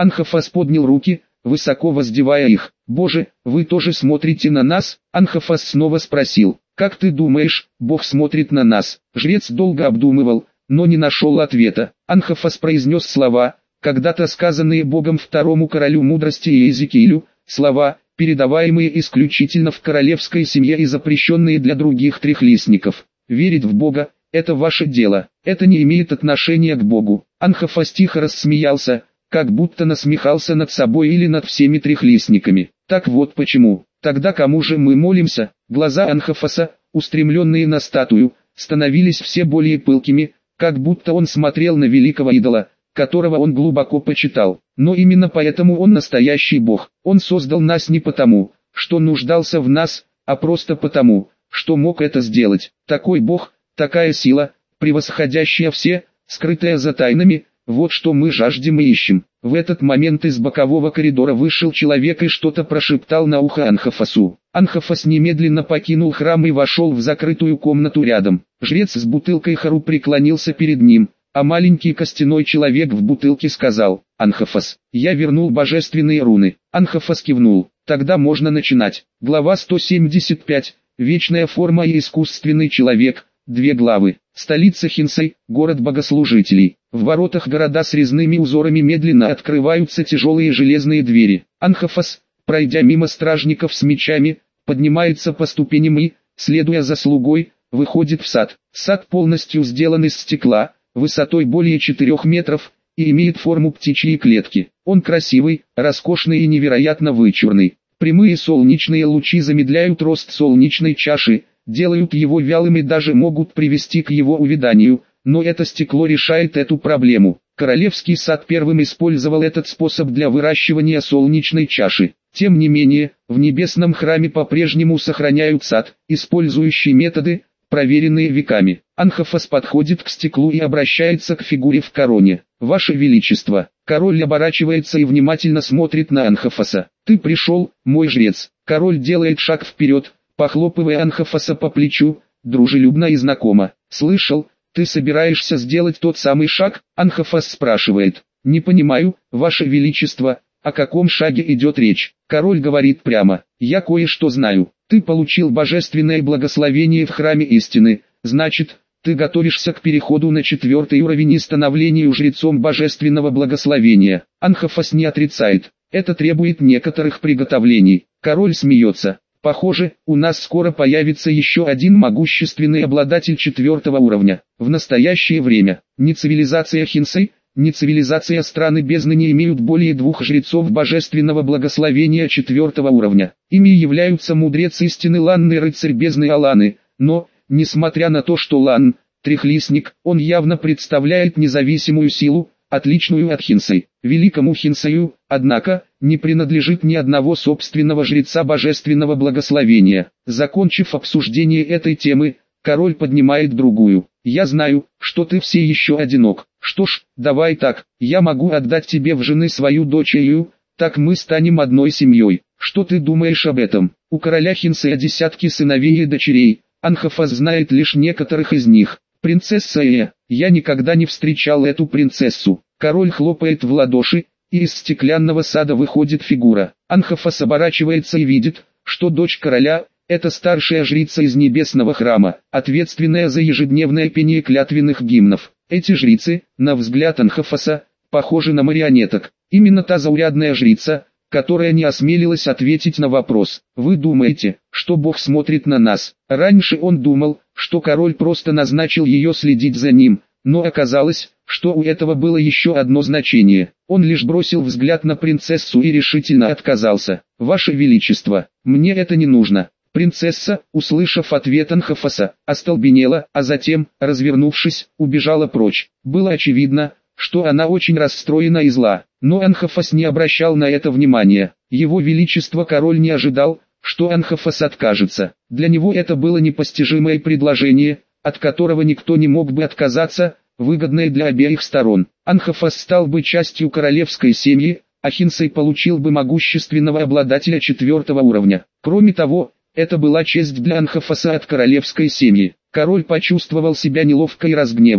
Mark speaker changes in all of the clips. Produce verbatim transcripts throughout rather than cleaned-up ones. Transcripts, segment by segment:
Speaker 1: Анхафас поднял руки, высоко воздевая их. «Боже, вы тоже смотрите на нас?» Анхафас снова спросил. «Как ты думаешь, Бог смотрит на нас?» Жрец долго обдумывал, но не нашел ответа. Анхафас произнес слова, когда-то сказанные Богом второму королю мудрости Иезекиилю, слова, передаваемые исключительно в королевской семье и запрещенные для других трехлистников. «Верить в Бога – это ваше дело, это не имеет отношения к Богу». Анхафас тихо рассмеялся, как будто насмехался над собой или над всеми трехлистниками. «Так вот почему. Тогда кому же мы молимся?» Глаза Анхафаса, устремленные на статую, становились все более пылкими, как будто он смотрел на великого идола, которого он глубоко почитал. Но именно поэтому он настоящий Бог. Он создал нас не потому, что нуждался в нас, а просто потому, что мог это сделать. Такой Бог, такая сила, превосходящая все, скрытая за тайнами, вот что мы жаждем и ищем. В этот момент из бокового коридора вышел человек и что-то прошептал на ухо Анхафасу. Анхафас немедленно покинул храм и вошел в закрытую комнату рядом. Жрец с бутылкой Хару преклонился перед ним, а маленький костяной человек в бутылке сказал: «Анхафас, я вернул божественные руны». Анхафас кивнул. «Тогда можно начинать». Глава сто семьдесят пять. Вечная форма и искусственный человек. Две главы. Столица Хинсай, город богослужителей. В воротах города с резными узорами медленно открываются тяжелые железные двери. Анхафас, пройдя мимо стражников с мечами, поднимается по ступеням и, следуя за слугой, выходит в сад. Сад полностью сделан из стекла, высотой более четырёх метров, и имеет форму птичьей клетки. Он красивый, роскошный и невероятно вычурный. Прямые солнечные лучи замедляют рост солнечной чаши, делают его вялым и даже могут привести к его увяданию, но это стекло решает эту проблему. Королевский сад первым использовал этот способ для выращивания солнечной чаши. Тем не менее, в небесном храме по-прежнему сохраняют сад, использующий методы, проверенные веками. Анхафас подходит к стеклу и обращается к фигуре в короне. «Ваше Величество». Король оборачивается и внимательно смотрит на Анхафаса. «Ты пришел, мой жрец». Король делает шаг вперед, похлопывая Анхафаса по плечу, дружелюбно и знакомо. «Слышал, ты собираешься сделать тот самый шаг?» Анхафас спрашивает. «Не понимаю, Ваше Величество, о каком шаге идет речь?» Король говорит прямо. «Я кое-что знаю. Ты получил божественное благословение в храме истины, значит, ты готовишься к переходу на четвертый уровень и становлению жрецом божественного благословения». Анхафас не отрицает. Это требует некоторых приготовлений. Король смеется. «Похоже, у нас скоро появится еще один могущественный обладатель четвертого уровня. В настоящее время ни цивилизация Хинсай, ни цивилизация страны бездны не имеют более двух жрецов божественного благословения четвертого уровня. Ими являются мудрец истины Ланн и рыцарь бездны Аланы, но, несмотря на то, что Ланн – трехлистник, он явно представляет независимую силу, отличную от Хинсай. Великому Хинсаю, однако, не принадлежит ни одного собственного жреца божественного благословения. Закончив обсуждение этой темы, король поднимает другую. «Я знаю, что ты все еще одинок. Что ж, давай так, я могу отдать тебе в жены свою дочь Ию, так мы станем одной семьей. Что ты думаешь об этом?» У короля Хинсая десятки сыновей и дочерей, Анхафас знает лишь некоторых из них. «Принцесса Эя, я никогда не встречал эту принцессу». Король хлопает в ладоши, и из стеклянного сада выходит фигура. Анхафас оборачивается и видит, что дочь короля – это старшая жрица из небесного храма, ответственная за ежедневное пение клятвенных гимнов. Эти жрицы, на взгляд Анхафаса, похожи на марионеток. Именно та заурядная жрица, которая не осмелилась ответить на вопрос: «Вы думаете, что Бог смотрит на нас?» Раньше он думал, что король просто назначил ее следить за ним, но оказалось, что у этого было еще одно значение. Он лишь бросил взгляд на принцессу и решительно отказался. «Ваше Величество, мне это не нужно». Принцесса, услышав ответ Анхафаса, остолбенела, а затем, развернувшись, убежала прочь. Было очевидно, что она очень расстроена и зла, но Анхафас не обращал на это внимания. Его Величество король не ожидал, что Анхафас откажется. Для него это было непостижимое предложение, от которого никто не мог бы отказаться, выгодное для обеих сторон. Анхафас стал бы частью королевской семьи, а Хинсай получил бы могущественного обладателя четвертого уровня. Кроме того, это была честь для Анхафаса от королевской семьи. Король почувствовал себя неловко и разгневан.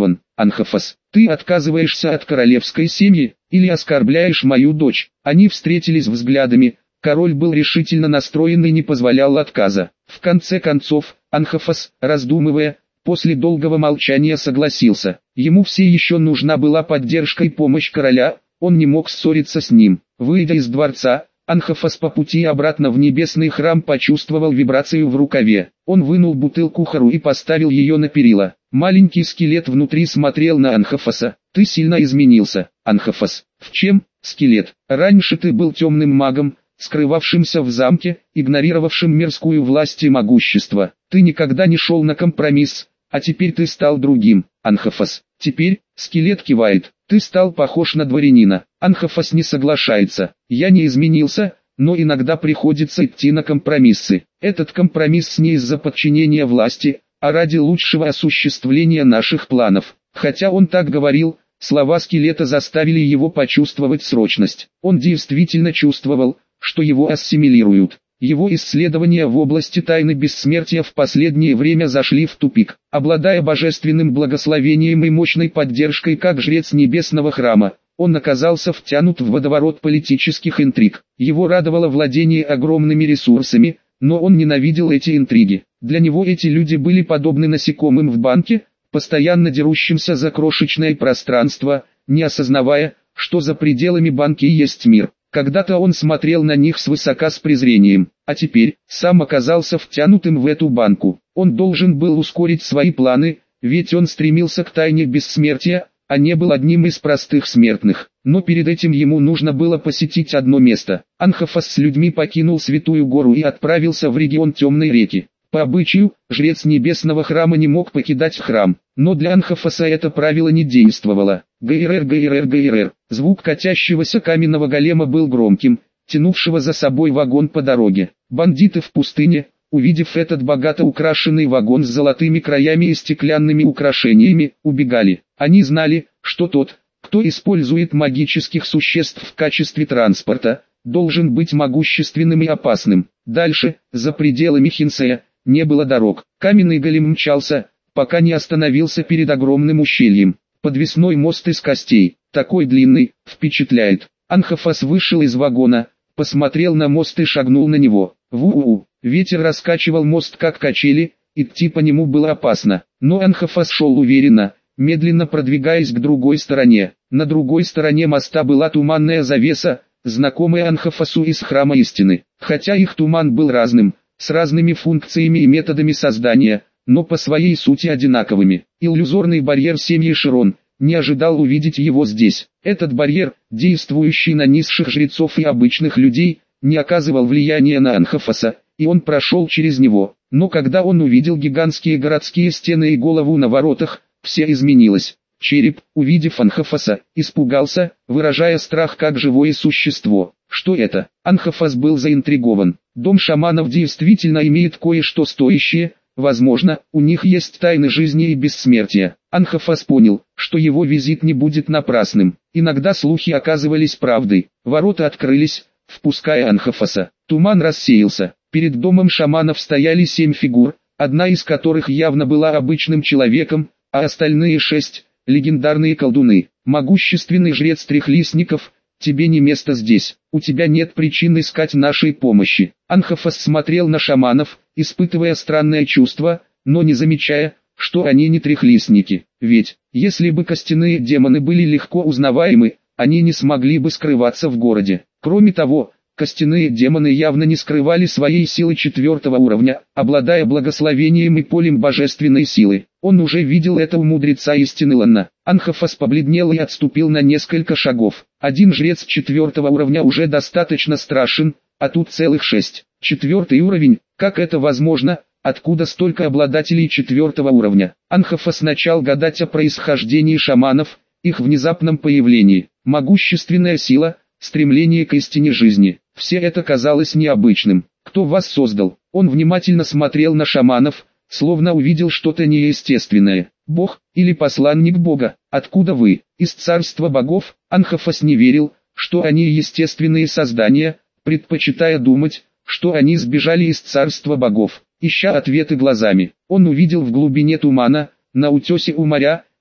Speaker 1: Анхафас, ты отказываешься от королевской семьи, или оскорбляешь мою дочь? Они встретились взглядами, король был решительно настроен и не позволял отказа. В конце концов, Анхафас, раздумывая, после долгого молчания согласился. Ему все еще нужна была поддержка и помощь короля, он не мог ссориться с ним. Выйдя из дворца, Анхафас по пути обратно в небесный храм почувствовал вибрацию в рукаве. Он вынул бутылку Хару и поставил ее на перила. Маленький скелет внутри смотрел на Анхафаса. «Ты сильно изменился, Анхафас». «В чем, скелет? Раньше ты был темным магом, скрывавшимся в замке, игнорировавшим мирскую власть и могущество. Ты никогда не шел на компромисс, а теперь ты стал другим, Анхафас». «Теперь», скелет кивает, «ты стал похож на дворянина». Анхафас не соглашается. «Я не изменился, но иногда приходится идти на компромиссы. Этот компромисс не из-за подчинения власти, а ради лучшего осуществления наших планов». Хотя он так говорил, слова скелета заставили его почувствовать срочность. Он действительно чувствовал, что его ассимилируют. Его исследования в области тайны бессмертия в последнее время зашли в тупик. Обладая божественным благословением и мощной поддержкой как жрец небесного храма, он оказался втянут в водоворот политических интриг. Его радовало владение огромными ресурсами, но он ненавидел эти интриги. Для него эти люди были подобны насекомым в банке, постоянно дерущимся за крошечное пространство, не осознавая, что за пределами банки есть мир. Когда-то он смотрел на них свысока с презрением, а теперь сам оказался втянутым в эту банку. Он должен был ускорить свои планы, ведь он стремился к тайне бессмертия, а не был одним из простых смертных. Но перед этим ему нужно было посетить одно место. Анхафас с людьми покинул Святую Гору и отправился в регион Темной реки. По обычаю, жрец небесного храма не мог покидать храм, но для Анхафаса это правило не действовало. Гайрер, гайрер, гайрер. Звук катящегося каменного голема был громким, тянувшего за собой вагон по дороге. Бандиты в пустыне, увидев этот богато украшенный вагон с золотыми краями и стеклянными украшениями, убегали. Они знали, что тот, кто использует магических существ в качестве транспорта, должен быть могущественным и опасным. Дальше, за пределами Хинсея, не было дорог. Каменный голем мчался, пока не остановился перед огромным ущельем. Подвесной мост из костей, такой длинный, впечатляет. Анхафас вышел из вагона, посмотрел на мост и шагнул на него. Ву-у-у, ветер раскачивал мост как качели, идти по нему было опасно. Но Анхафас шел уверенно, медленно продвигаясь к другой стороне. На другой стороне моста была туманная завеса, знакомая Анхафасу из Храма Истины. Хотя их туман был разным, с разными функциями и методами создания, но по своей сути одинаковыми. Иллюзорный барьер семьи Широн не ожидал увидеть его здесь. Этот барьер, действующий на низших жрецов и обычных людей, не оказывал влияния на Анхафаса, и он прошел через него. Но когда он увидел гигантские городские стены и голову на воротах, все изменилось. Череп, увидев Анхафаса, испугался, выражая страх как живое существо. Что это? Анхафас был заинтригован. Дом шаманов действительно имеет кое-что стоящее, возможно, у них есть тайны жизни и бессмертия. Анхафас понял, что его визит не будет напрасным. Иногда слухи оказывались правдой. Ворота открылись, впуская Анхафаса. Туман рассеялся. Перед домом шаманов стояли семь фигур, одна из которых явно была обычным человеком, а остальные шесть – легендарные колдуны. Могущественный жрец Трехлистников, тебе не место здесь, у тебя нет причин искать нашей помощи. Анхафас смотрел на шаманов, испытывая странное чувство, но не замечая, что они не трехлистники. Ведь, если бы костяные демоны были легко узнаваемы, они не смогли бы скрываться в городе. Кроме того, костяные демоны явно не скрывали своей силы четвертого уровня, обладая благословением и полем божественной силы. Он уже видел это у мудреца истины Ланна. Анхафас побледнел и отступил на несколько шагов. Один жрец четвертого уровня уже достаточно страшен, а тут целых шесть. Четвертый уровень, как это возможно, откуда столько обладателей четвертого уровня? Анхафас начал гадать о происхождении шаманов, их внезапном появлении. Могущественная сила, стремление к истине жизни. Все это казалось необычным. Кто вас создал? Он внимательно смотрел на шаманов, словно увидел что-то неестественное. Бог, или посланник Бога? Откуда вы? Из царства богов? Анхафас не верил, что они естественные создания, предпочитая думать, что они сбежали из царства богов. Ища ответы глазами, он увидел в глубине тумана, на утесе у моря,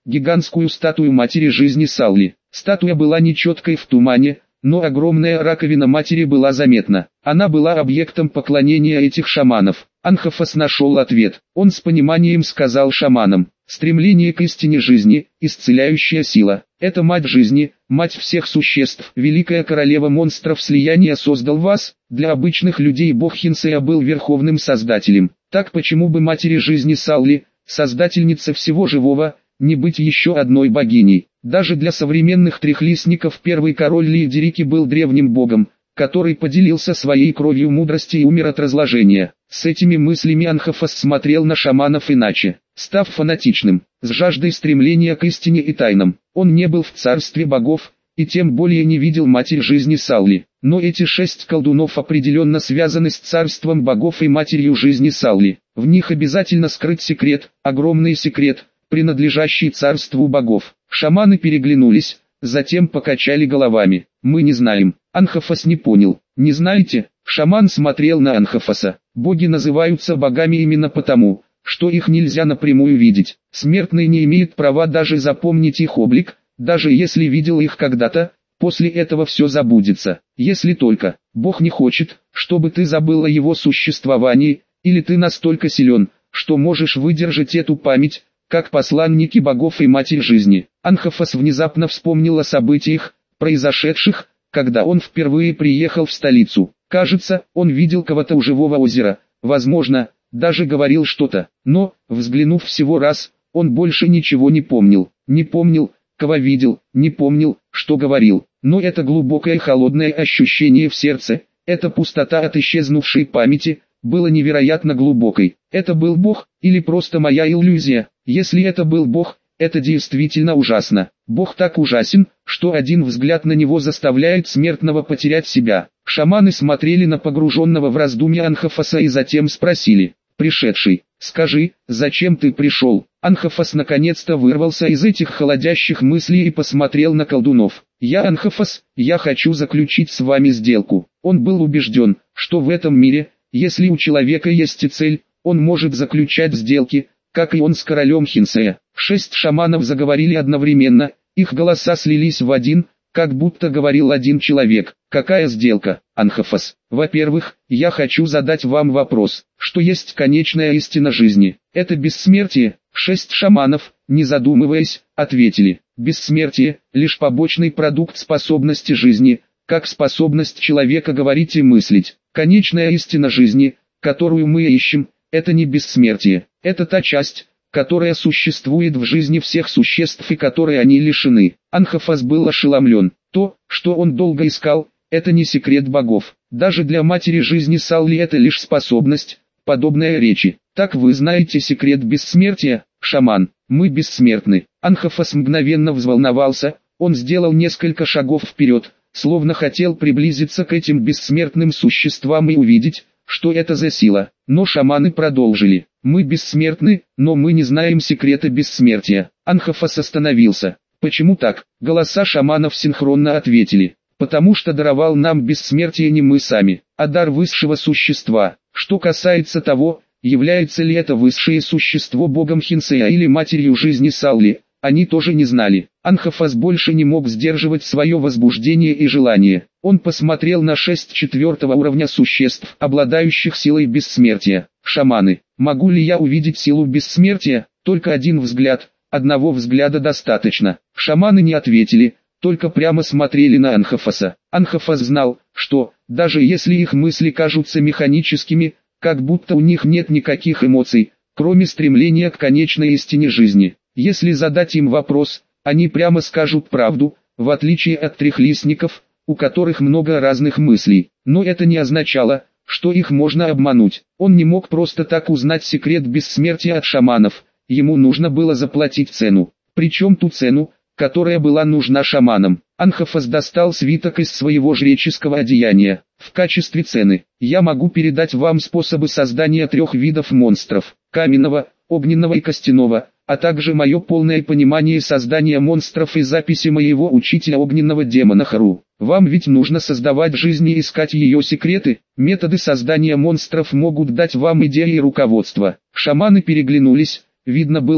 Speaker 1: гигантскую статую матери жизни Салли. Статуя была нечеткой в тумане, но огромная раковина матери была заметна. Она была объектом поклонения этих шаманов. Анхафас нашел ответ. Он с пониманием сказал шаманам: стремление к истине жизни, исцеляющая сила. Это мать жизни, мать всех существ. Великая королева монстров слияния создал вас. Для обычных людей бог Хинсея был верховным создателем. Так почему бы матери жизни Салли, создательнице всего живого, не быть еще одной богиней? Даже для современных трехлистников первый король Лиедерики был древним богом, который поделился своей кровью мудрости и умер от разложения. С этими мыслями Анхафас смотрел на шаманов иначе, став фанатичным, с жаждой стремления к истине и тайнам. Он не был в царстве богов, и тем более не видел матерь жизни Салли. Но эти шесть колдунов определенно связаны с царством богов и матерью жизни Салли. В них обязательно скрыт секрет, огромный секрет, принадлежащий царству богов. Шаманы переглянулись, затем покачали головами. «Мы не знаем». Анхафас не понял. «Не знаете?» Шаман смотрел на Анхафаса. «Боги называются богами именно потому, что их нельзя напрямую видеть. Смертный не имеет права даже запомнить их облик, даже если видел их когда-то, после этого все забудется. Если только Бог не хочет, чтобы ты забыл о его существовании, или ты настолько силен, что можешь выдержать эту память, как посланники богов и матерь жизни». Анхафас внезапно вспомнил о событиях, произошедших, когда он впервые приехал в столицу. Кажется, он видел кого-то у живого озера, возможно, даже говорил что-то, но, взглянув всего раз, он больше ничего не помнил. Не помнил, кого видел, не помнил, что говорил. Но это глубокое холодное ощущение в сердце, эта пустота от исчезнувшей памяти, было невероятно глубокой. Это был Бог, или просто моя иллюзия? Если это был Бог, это действительно ужасно. Бог так ужасен, что один взгляд на него заставляет смертного потерять себя. Шаманы смотрели на погруженного в раздумья Анхафаса и затем спросили: «Пришедший, скажи, зачем ты пришел?» Анхафас наконец-то вырвался из этих холодящих мыслей и посмотрел на колдунов. «Я Анхафас, я хочу заключить с вами сделку». Он был убежден, что в этом мире, если у человека есть и цель, он может заключать сделки, как и он с королем Хинсея. Шесть шаманов заговорили одновременно, их голоса слились в один, как будто говорил один человек. «Какая сделка, Анхафас? Во-первых, я хочу задать вам вопрос, что есть конечная истина жизни? Это бессмертие?» Шесть шаманов, не задумываясь, ответили: «Бессмертие – лишь побочный продукт способности жизни, как способность человека говорить и мыслить. Конечная истина жизни, которую мы ищем, это не бессмертие, это та часть, которая существует в жизни всех существ и которой они лишены». Анхафас был ошеломлен. То, что он долго искал, это не секрет богов. Даже для матери жизни Салли это лишь способность, подобная речи. «Так вы знаете секрет бессмертия, шаман?» «Мы бессмертны». Анхафас мгновенно взволновался, он сделал несколько шагов вперед, словно хотел приблизиться к этим бессмертным существам и увидеть, что это за сила. Но шаманы продолжили: «Мы бессмертны, но мы не знаем секрета бессмертия». Анхафас остановился. «Почему так?» Голоса шаманов синхронно ответили: «Потому что даровал нам бессмертие не мы сами, а дар высшего существа». Что касается того, является ли это высшее существо богом Хинсея или матерью жизни Салли, они тоже не знали. Анхафас больше не мог сдерживать свое возбуждение и желание. Он посмотрел на шесть четвертого уровня существ, обладающих силой бессмертия. «Шаманы, могу ли я увидеть силу бессмертия?» Только один взгляд, одного взгляда достаточно. Шаманы не ответили, только прямо смотрели на Анхафаса. Анхафас знал, что, даже если их мысли кажутся механическими, как будто у них нет никаких эмоций, кроме стремления к конечной истине жизни. Если задать им вопрос, они прямо скажут правду, в отличие от трехлистников, у которых много разных мыслей. Но это не означало, что их можно обмануть. Он не мог просто так узнать секрет бессмертия от шаманов, ему нужно было заплатить цену. Причем ту цену, которая была нужна шаманам. Анхафас достал свиток из своего жреческого одеяния. «В качестве цены, я могу передать вам способы создания трех видов монстров: каменного, огненного и костяного, а также мое полное понимание создания монстров и записи моего учителя огненного демона Хару. Вам ведь нужно создавать жизнь и искать ее секреты. Методы создания монстров могут дать вам идеи и руководство». Шаманы переглянулись, видно было,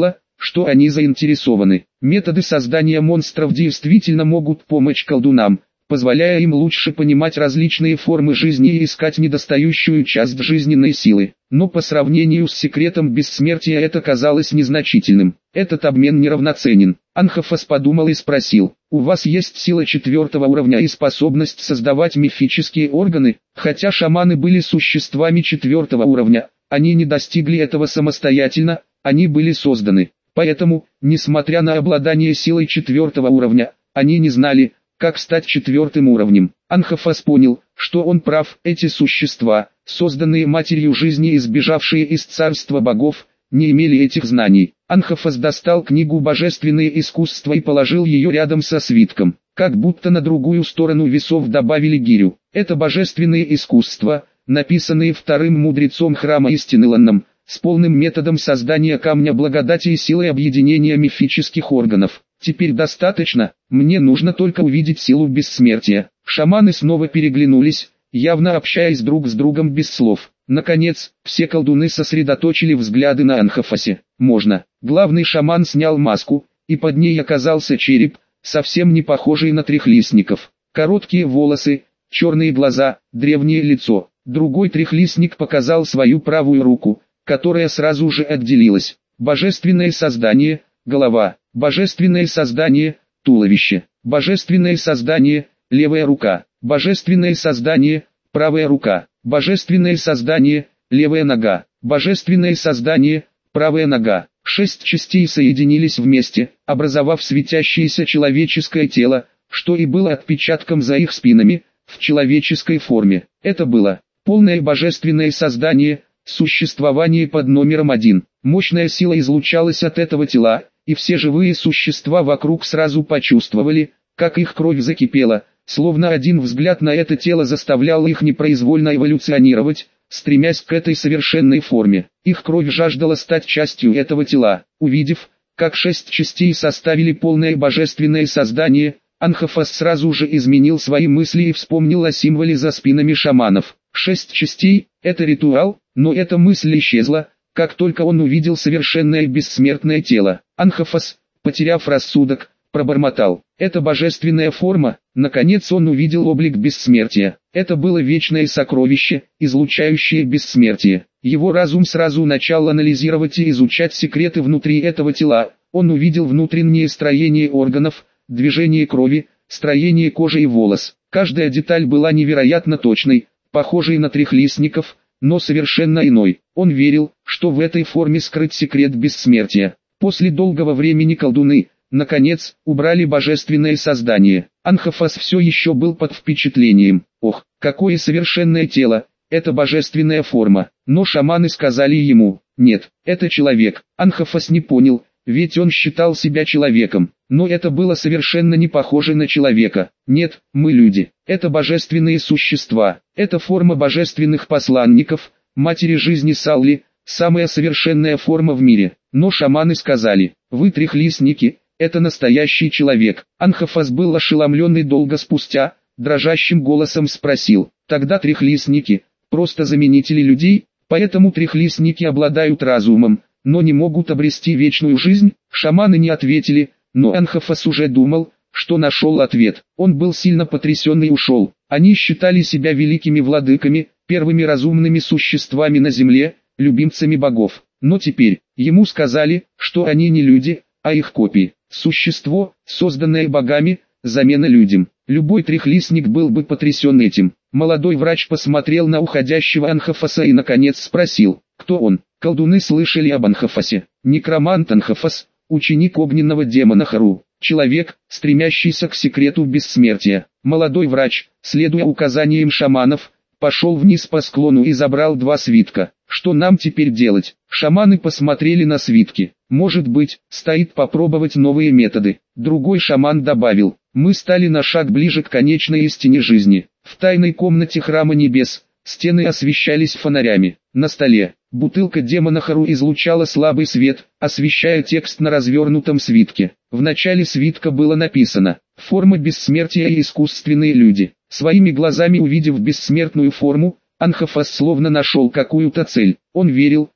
Speaker 1: что они заинтересованы. Методы создания монстров действительно могут помочь колдунам, позволяя им лучше понимать различные формы жизни и искать недостающую часть жизненной силы. Но по сравнению с секретом бессмертия это казалось незначительным. Этот обмен неравноценен. Анхафас подумал и спросил: «У вас есть сила четвертого уровня и способность создавать мифические органы?» Хотя шаманы были существами четвертого уровня, они не достигли этого самостоятельно, они были созданы. Поэтому, несмотря на обладание силой четвертого уровня, они не знали, как стать четвертым уровнем. Анхафас понял, что он прав. Эти существа, созданные матерью жизни и сбежавшие из царства богов, не имели этих знаний. Анхафас достал книгу «Божественные искусства» и положил ее рядом со свитком. Как будто на другую сторону весов добавили гирю. Это божественные искусства, написанные вторым мудрецом храма истины Ланном, с полным методом создания камня благодати и силой объединения мифических органов. Теперь достаточно, мне нужно только увидеть силу бессмертия. Шаманы снова переглянулись, явно общаясь друг с другом без слов. Наконец, все колдуны сосредоточили взгляды на Анхафасе. Можно. Главный шаман снял маску, и под ней оказался череп, совсем не похожий на трехлистников. Короткие волосы, черные глаза, древнее лицо. Другой трехлистник показал свою правую руку, которая сразу же отделилась. Божественное создание, голова. Божественное создание, туловище. Божественное создание, левая рука. Божественное создание, правая рука. Божественное создание, левая нога. Божественное создание, правая нога. Шесть частей соединились вместе, образовав светящееся человеческое тело, что и было отпечатком за их спинами, в человеческой форме. Это было полное божественное создание, существование под номером один. Мощная сила излучалась от этого тела, и все живые существа вокруг сразу почувствовали, как их кровь закипела, словно один взгляд на это тело заставлял их непроизвольно эволюционировать, стремясь к этой совершенной форме. Их кровь жаждала стать частью этого тела. Увидев, как шесть частей составили полное божественное создание, Анхафас сразу же изменил свои мысли и вспомнил о символе за спинами шаманов. Шесть частей – это ритуал, но эта мысль исчезла, как только он увидел совершенное бессмертное тело. Анхафас, потеряв рассудок, пробормотал: «Это божественная форма». Наконец он увидел облик бессмертия. Это было вечное сокровище, излучающее бессмертие. Его разум сразу начал анализировать и изучать секреты внутри этого тела. Он увидел внутреннее строение органов, движение крови, строение кожи и волос. Каждая деталь была невероятно точной, похожей на трехлистников, но совершенно иной. Он верил, что в этой форме скрыт секрет бессмертия. После долгого времени колдуны, наконец, убрали божественное создание. Анхафас все еще был под впечатлением. Ох, какое совершенное тело, это божественная форма. Но шаманы сказали ему: нет, это человек. Анхафас не понял, ведь он считал себя человеком. Но это было совершенно не похоже на человека. Нет, мы люди. Это божественные существа. Это форма божественных посланников, матери жизни Салли, самая совершенная форма в мире. Но шаманы сказали: вы трехлистники, это настоящий человек. Анхафас был ошеломлен и долго спустя, дрожащим голосом спросил: тогда трехлистники, просто заменители людей, поэтому трехлистники обладают разумом, но не могут обрести вечную жизнь? Шаманы не ответили, но Анхафас уже думал, что нашел ответ. Он был сильно потрясен и ушел. Они считали себя великими владыками, первыми разумными существами на земле, любимцами богов. Но теперь, ему сказали, что они не люди, а их копии. Существо, созданное богами, замена людям. Любой трехлистник был бы потрясен этим. Молодой врач посмотрел на уходящего Анхафаса и наконец спросил: кто он? Колдуны слышали об Анхафасе. Некромант Анхафас, ученик огненного демона Хару, человек, стремящийся к секрету бессмертия. Молодой врач, следуя указаниям шаманов, пошел вниз по склону и забрал два свитка. Что нам теперь делать? Шаманы посмотрели на свитки. Может быть, стоит попробовать новые методы. Другой шаман добавил: мы стали на шаг ближе к конечной истине жизни. В тайной комнате храма небес, стены освещались фонарями. На столе, бутылка демона Хару излучала слабый свет, освещая текст на развернутом свитке. В начале свитка было написано: форма бессмертия и искусственные люди. Своими глазами увидев бессмертную форму, Анхафас словно нашел какую-то цель. Он верил,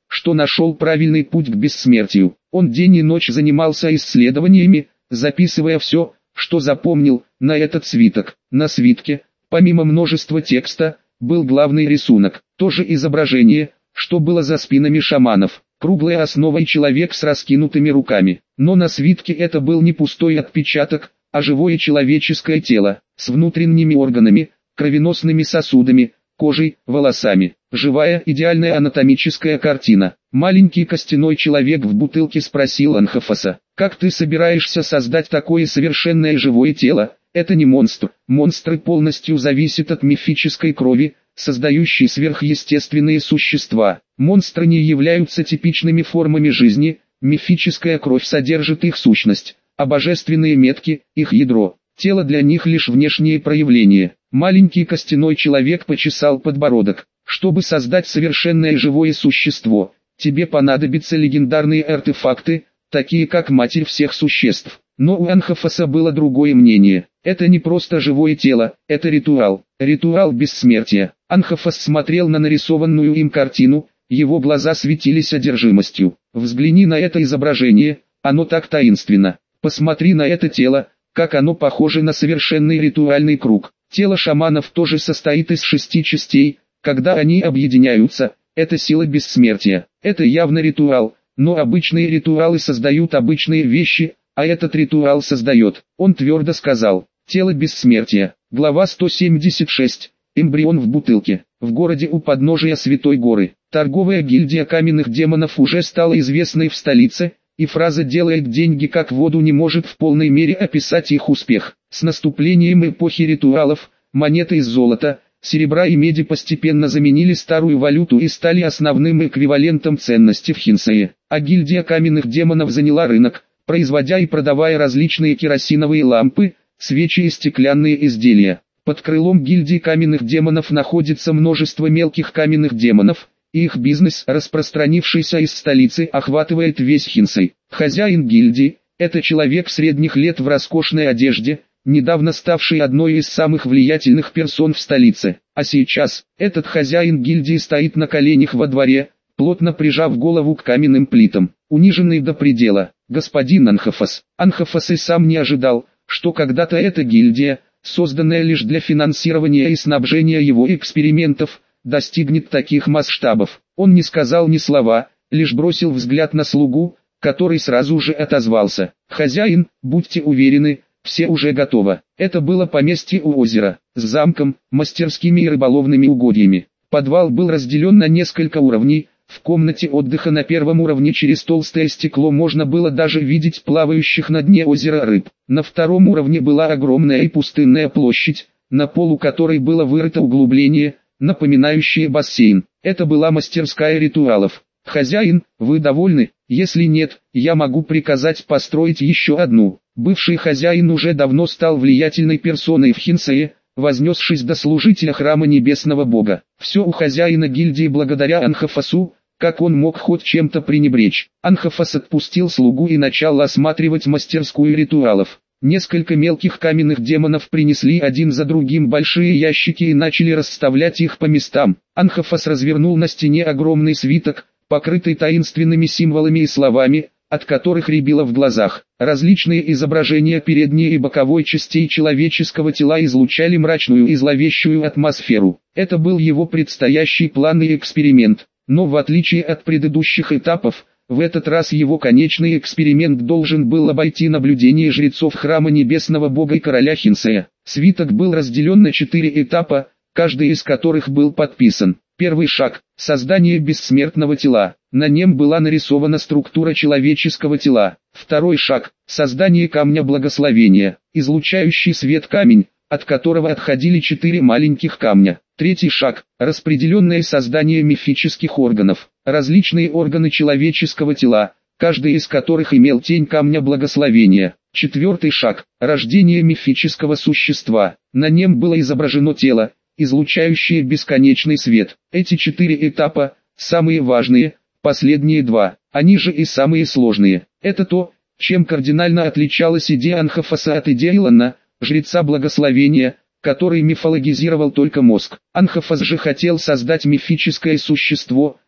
Speaker 1: что нашел правильный путь к бессмертию. Он день и ночь занимался исследованиями, записывая все, что запомнил, на этот свиток. На свитке, помимо множества текста, был главный рисунок, тоже изображение, что было за спинами шаманов. Круглая основа и человек с раскинутыми руками. Но на свитке это был не пустой отпечаток, а живое человеческое тело, с внутренними органами, кровеносными сосудами, кожей, волосами. Живая, идеальная анатомическая картина. Маленький костяной человек в бутылке спросил Анхафаса: «Как ты собираешься создать такое совершенное живое тело? Это не монстр. Монстры полностью зависят от мифической крови, создающей сверхъестественные существа. Монстры не являются типичными формами жизни, мифическая кровь содержит их сущность, а божественные метки – их ядро. Тело для них лишь внешнее проявление». Маленький костяной человек почесал подбородок. «Чтобы создать совершенное живое существо, тебе понадобятся легендарные артефакты, такие как Матерь всех существ». Но у Анхафаса было другое мнение. Это не просто живое тело, это ритуал. Ритуал бессмертия. Анхафас смотрел на нарисованную им картину, его глаза светились одержимостью. «Взгляни на это изображение, оно так таинственно. Посмотри на это тело, как оно похоже на совершенный ритуальный круг. Тело шаманов тоже состоит из шести частей, когда они объединяются, это сила бессмертия. Это явно ритуал, но обычные ритуалы создают обычные вещи, а этот ритуал создает». Он твердо сказал: «Тело бессмертия». Глава сто семьдесят шесть. Эмбрион в бутылке. В городе у подножия Святой горы. Торговая гильдия каменных демонов уже стала известной в столице, и фраза «делает деньги как воду» не может в полной мере описать их успех. С наступлением эпохи ритуалов, монеты из золота, серебра и меди постепенно заменили старую валюту и стали основным эквивалентом ценности в Хинсее. А гильдия каменных демонов заняла рынок, производя и продавая различные керосиновые лампы, свечи и стеклянные изделия. Под крылом гильдии каменных демонов находится множество мелких каменных демонов, и их бизнес, распространившийся из столицы, охватывает весь Хинсей. Хозяин гильдии – это человек средних лет в роскошной одежде, недавно ставший одной из самых влиятельных персон в столице. А сейчас, этот хозяин гильдии стоит на коленях во дворе, плотно прижав голову к каменным плитам, униженный до предела. «Господин Анхафас». Анхафас и сам не ожидал, что когда-то эта гильдия, созданная лишь для финансирования и снабжения его экспериментов, достигнет таких масштабов. Он не сказал ни слова, лишь бросил взгляд на слугу, который сразу же отозвался: «Хозяин, будьте уверены, все уже готово». Это было поместье у озера, с замком, мастерскими и рыболовными угодьями. Подвал был разделен на несколько уровней. В комнате отдыха на первом уровне через толстое стекло можно было даже видеть плавающих на дне озера рыб. На втором уровне была огромная и пустынная площадь, на полу которой было вырыто углубление, напоминающее бассейн. Это была мастерская ритуалов. «Хозяин, вы довольны? Если нет, я могу приказать построить еще одну». Бывший хозяин уже давно стал влиятельной персоной в Хинсее, вознесшись до служителя храма небесного бога. Все у хозяина гильдии благодаря Анхафасу. Как он мог хоть чем-то пренебречь? Анхафас отпустил слугу и начал осматривать мастерскую ритуалов. Несколько мелких каменных демонов принесли один за другим большие ящики и начали расставлять их по местам. Анхафас развернул на стене огромный свиток, покрытый таинственными символами и словами, от которых рябило в глазах. Различные изображения передней и боковой частей человеческого тела излучали мрачную и зловещую атмосферу. Это был его предстоящий план и эксперимент. Но в отличие от предыдущих этапов, в этот раз его конечный эксперимент должен был обойти наблюдение жрецов храма небесного бога и короля Хинсея. Свиток был разделен на четыре этапа, каждый из которых был подписан. Первый шаг – создание бессмертного тела. На нем была нарисована структура человеческого тела. Второй шаг – создание камня благословения, излучающий свет камень, от которого отходили четыре маленьких камня. Третий шаг – распределенное создание мифических органов. Различные органы человеческого тела, каждый из которых имел тень камня благословения. Четвертый шаг – рождение мифического существа. На нем было изображено тело, излучающее бесконечный свет. Эти четыре этапа – самые важные, последние два, они же и самые сложные. Это то, чем кардинально отличалась идея Анхафаса от идеи Ланна, жреца благословения, который мифологизировал только мозг. Анхафас же хотел создать мифическое существо,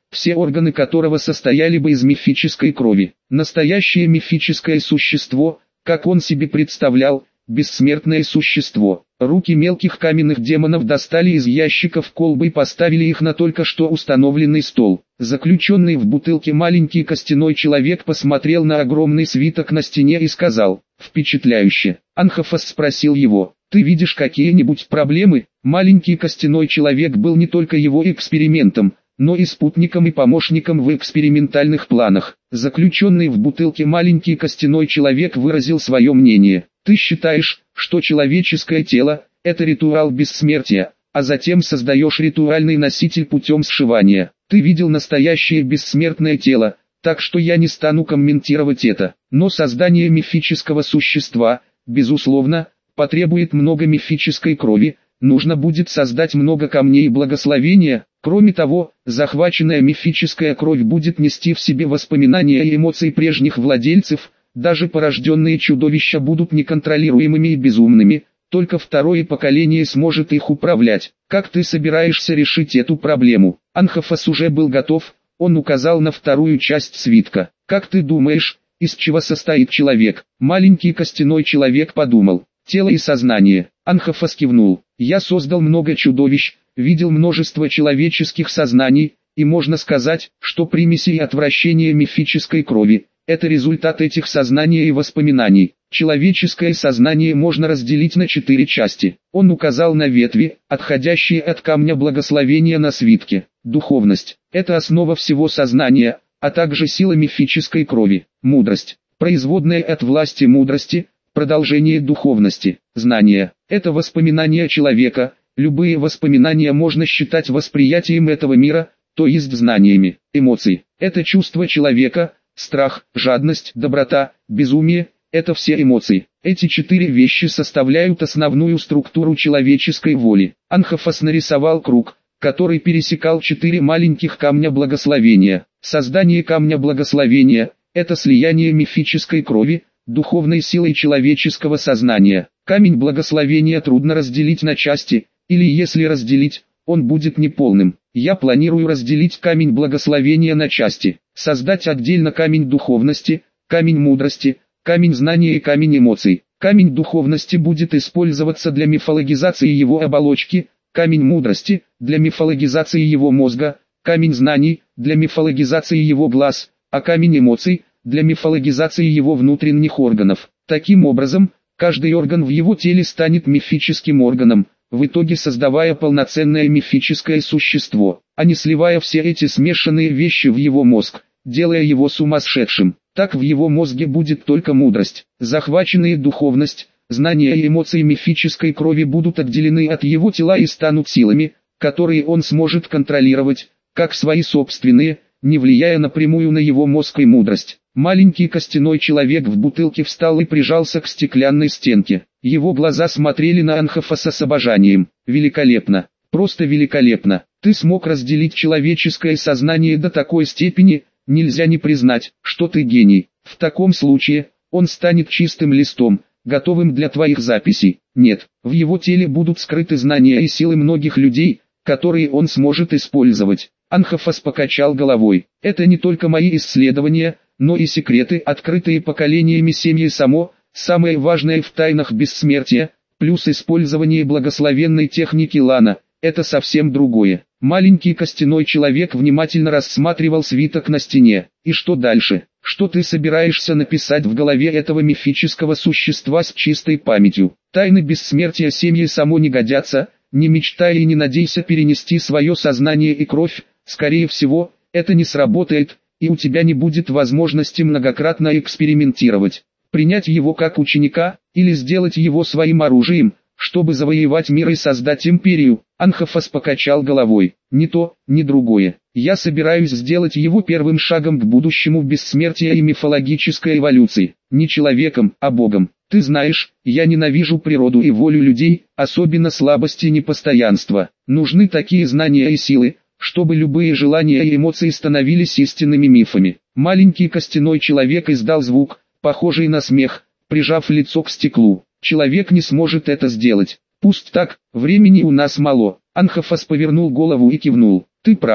Speaker 1: все органы которого состояли бы из мифической крови. Настоящее мифическое существо, как он себе представлял, бессмертное существо. Руки мелких каменных демонов достали из ящиков колбы и поставили их на только что установленный стол. Заключенный в бутылке маленький костяной человек посмотрел на огромный свиток на стене и сказал: «Впечатляюще». Анхафас спросил его: «Ты видишь какие-нибудь проблемы?» Маленький костяной человек был не только его экспериментом, но и спутником и помощником в экспериментальных планах. Заключенный в бутылке маленький костяной человек выразил свое мнение. «Ты считаешь, что человеческое тело – это ритуал бессмертия, а затем создаешь ритуальный носитель путем сшивания. Ты видел настоящее бессмертное тело, так что я не стану комментировать это. Но создание мифического существа, безусловно, потребует много мифической крови, нужно будет создать много камней и благословения. Кроме того, захваченная мифическая кровь будет нести в себе воспоминания и эмоции прежних владельцев. Даже порожденные чудовища будут неконтролируемыми и безумными, только второе поколение сможет их управлять. Как ты собираешься решить эту проблему?» Анхафас уже был готов, он указал на вторую часть свитка. «Как ты думаешь, из чего состоит человек?» Маленький костяной человек подумал: «Тело и сознание». Анхафас кивнул: «Я создал много чудовищ, видел множество человеческих сознаний, и можно сказать, что примеси и отвращение мифической крови – это результат этих сознаний и воспоминаний. Человеческое сознание можно разделить на четыре части». Он указал на ветви, отходящие от камня благословения на свитке. Духовность – это основа всего сознания, а также сила мифической крови. Мудрость – производная от власти мудрости, продолжение духовности. Знание – это воспоминания человека, любые воспоминания можно считать восприятием этого мира, то есть знаниями. Эмоции – это чувство человека. Страх, жадность, доброта, безумие – это все эмоции. Эти четыре вещи составляют основную структуру человеческой воли. Анхафас нарисовал круг, который пересекал четыре маленьких камня благословения. Создание камня благословения – это слияние мифической крови, духовной силой человеческого сознания. Камень благословения трудно разделить на части, или если разделить, он будет неполным. Я планирую разделить камень благословения на части, создать отдельно камень духовности, камень мудрости, камень знания и камень эмоций. Камень духовности будет использоваться для мифологизации его оболочки, камень мудрости – для мифологизации его мозга, камень знаний – для мифологизации его глаз, а камень эмоций – для мифологизации его внутренних органов. Таким образом, каждый орган в его теле станет мифическим органом, в итоге создавая полноценное мифическое существо, а не сливая все эти смешанные вещи в его мозг, делая его сумасшедшим. Так в его мозге будет только мудрость. Захваченные духовность, знания и эмоции мифической крови будут отделены от его тела и станут силами, которые он сможет контролировать, как свои собственные, не влияя напрямую на его мозг и мудрость. Маленький костяной человек в бутылке встал и прижался к стеклянной стенке. Его глаза смотрели на Анхафаса с обожанием. «Великолепно! Просто великолепно! Ты смог разделить человеческое сознание до такой степени, нельзя не признать, что ты гений. В таком случае, он станет чистым листом, готовым для твоих записей. Нет, в его теле будут скрыты знания и силы многих людей, которые он сможет использовать». Анхафас покачал головой. «Это не только мои исследования, но и секреты, открытые поколениями семьи само, самое важное в тайнах бессмертия, плюс использование благословенной техники Лана, это совсем другое». Маленький костяной человек внимательно рассматривал свиток на стене. «И что дальше? Что ты собираешься написать в голове этого мифического существа с чистой памятью? Тайны бессмертия семьи само не годятся, не мечтай и не надейся перенести свое сознание и кровь, скорее всего, это не сработает, и у тебя не будет возможности многократно экспериментировать. Принять его как ученика, или сделать его своим оружием, чтобы завоевать мир и создать империю». Анхафас покачал головой. «Ни то, ни другое. Я собираюсь сделать его первым шагом к будущему бессмертия и мифологической эволюции. Не человеком, а богом. Ты знаешь, я ненавижу природу и волю людей, особенно слабости и непостоянства. Нужны такие знания и силы, чтобы любые желания и эмоции становились истинными мифами». Маленький костяной человек издал звук, похожий на смех, прижав лицо к стеклу. «Человек не сможет это сделать. Пусть так, времени у нас мало». Анхафас повернул голову и кивнул. «Ты прав.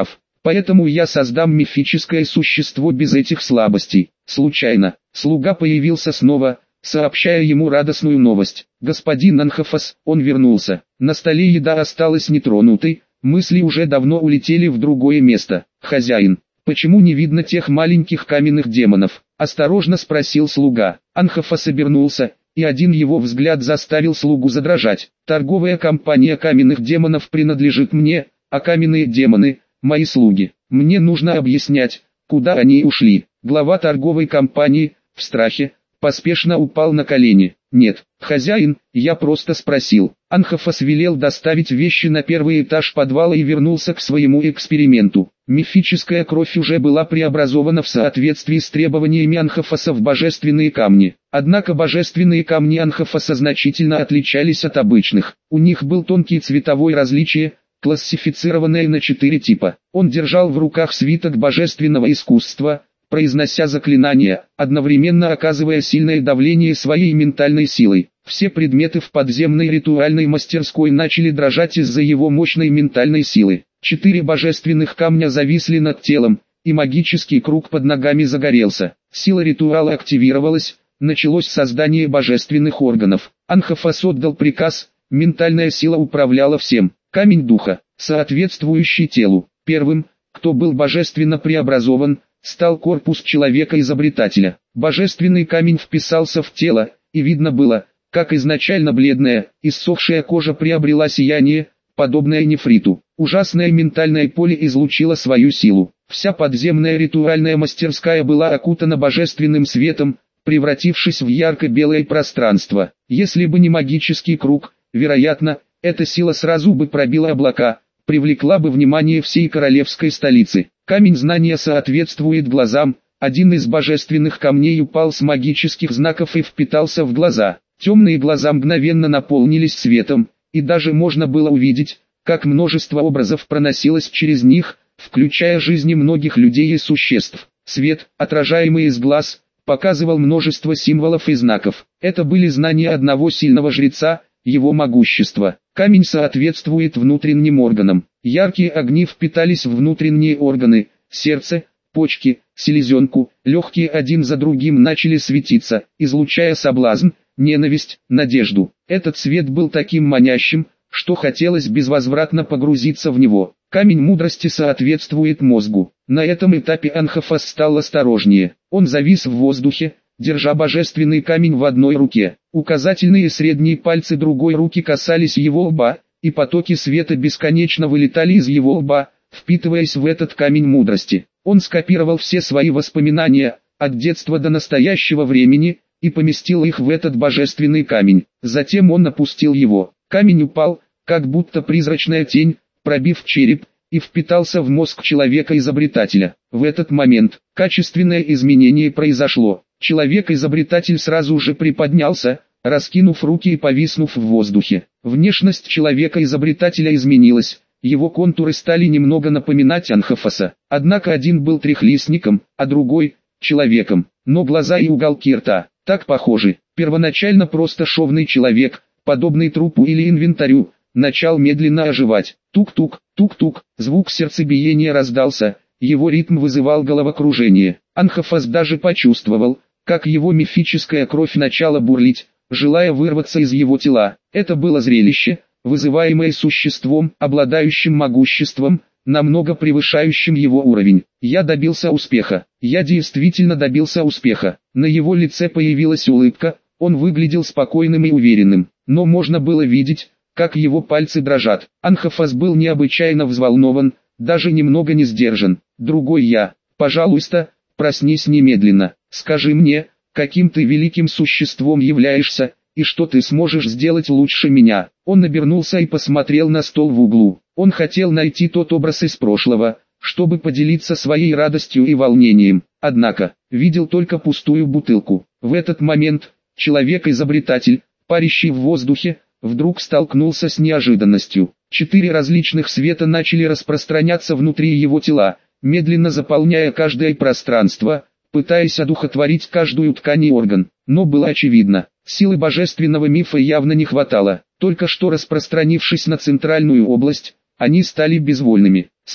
Speaker 1: Поэтому я создам мифическое существо без этих слабостей. Случайно, слуга появился снова, сообщая ему радостную новость. Господин Анхафас, он вернулся. На столе еда осталась нетронутой, мысли уже давно улетели в другое место. Хозяин, почему не видно тех маленьких каменных демонов? Осторожно спросил слуга. Анхафас обернулся, и один его взгляд заставил слугу задрожать. Торговая компания каменных демонов принадлежит мне, а каменные демоны – мои слуги. Мне нужно объяснять, куда они ушли. Глава торговой компании, в страхе, поспешно упал на колени. Нет, хозяин, я просто спросил. Анхафас велел доставить вещи на первый этаж подвала и вернулся к своему эксперименту. Мифическая кровь уже была преобразована в соответствии с требованиями Анхафаса в божественные камни. Однако божественные камни Анхафаса значительно отличались от обычных. У них был тонкий цветовой различие, классифицированное на четыре типа. Он держал в руках свиток божественного искусства, произнося заклинания, одновременно оказывая сильное давление своей ментальной силой. Все предметы в подземной ритуальной мастерской начали дрожать из-за его мощной ментальной силы. Четыре божественных камня зависли над телом, и магический круг под ногами загорелся. Сила ритуала активировалась, началось создание божественных органов. Анхафас отдал приказ, ментальная сила управляла всем. Камень духа, соответствующий телу. Первым, кто был божественно преобразован, стал корпус человека-изобретателя. Божественный камень вписался в тело, и видно было, как изначально бледная, иссохшая кожа приобрела сияние, подобное нефриту. Ужасное ментальное поле излучило свою силу. Вся подземная ритуальная мастерская была окутана божественным светом, превратившись в ярко-белое пространство. Если бы не магический круг, вероятно, эта сила сразу бы пробила облака, привлекла бы внимание всей королевской столицы. Камень знания соответствует глазам. Один из божественных камней упал с магических знаков и впитался в глаза. Темные глаза мгновенно наполнились светом, и даже можно было увидеть, как множество образов проносилось через них, включая жизни многих людей и существ. Свет, отражаемый из глаз, показывал множество символов и знаков. Это были знания одного сильного жреца, его могущества. Камень соответствует внутренним органам. Яркие огни впитались в внутренние органы, сердце, почки, селезенку, легкие один за другим начали светиться, излучая соблазн, ненависть, надежду. Этот свет был таким манящим, что хотелось безвозвратно погрузиться в него. Камень мудрости соответствует мозгу. На этом этапе Анхафас стал осторожнее. Он завис в воздухе, держа божественный камень в одной руке. Указательные и средние пальцы другой руки касались его лба, и потоки света бесконечно вылетали из его лба, впитываясь в этот камень мудрости. Он скопировал все свои воспоминания, от детства до настоящего времени, и поместил их в этот божественный камень. Затем он опустил его. Камень упал, как будто призрачная тень, пробив череп, и впитался в мозг человека-изобретателя. В этот момент качественное изменение произошло. Человек-изобретатель сразу же приподнялся, раскинув руки и повиснув в воздухе. Внешность человека-изобретателя изменилась, его контуры стали немного напоминать Анхафаса. Однако один был трехлистником, а другой – человеком. Но глаза и уголки рта так похожи. Первоначально просто шовный человек, подобный трупу или инвентарю, начал медленно оживать. Тук-тук, тук-тук, звук сердцебиения раздался, его ритм вызывал головокружение. Анхафас даже почувствовал, как его мифическая кровь начала бурлить, желая вырваться из его тела. Это было зрелище, вызываемое существом, обладающим могуществом, намного превышающим его уровень. Я добился успеха. Я действительно добился успеха. На его лице появилась улыбка, он выглядел спокойным и уверенным, но можно было видеть, как его пальцы дрожат. Анхафас был необычайно взволнован, даже немного не сдержан. Другой я. Пожалуйста, проснись немедленно. Скажи мне, каким ты великим существом являешься, и что ты сможешь сделать лучше меня. Он обернулся и посмотрел на стол в углу. Он хотел найти тот образ из прошлого, чтобы поделиться своей радостью и волнением. Однако, видел только пустую бутылку. В этот момент, человек-изобретатель, парящий в воздухе, вдруг столкнулся с неожиданностью. Четыре различных света начали распространяться внутри его тела, медленно заполняя каждое пространство, пытаясь одухотворить каждую ткань и орган. Но было очевидно, силы божественного мифа явно не хватало. Только что распространившись на центральную область, они стали безвольными. С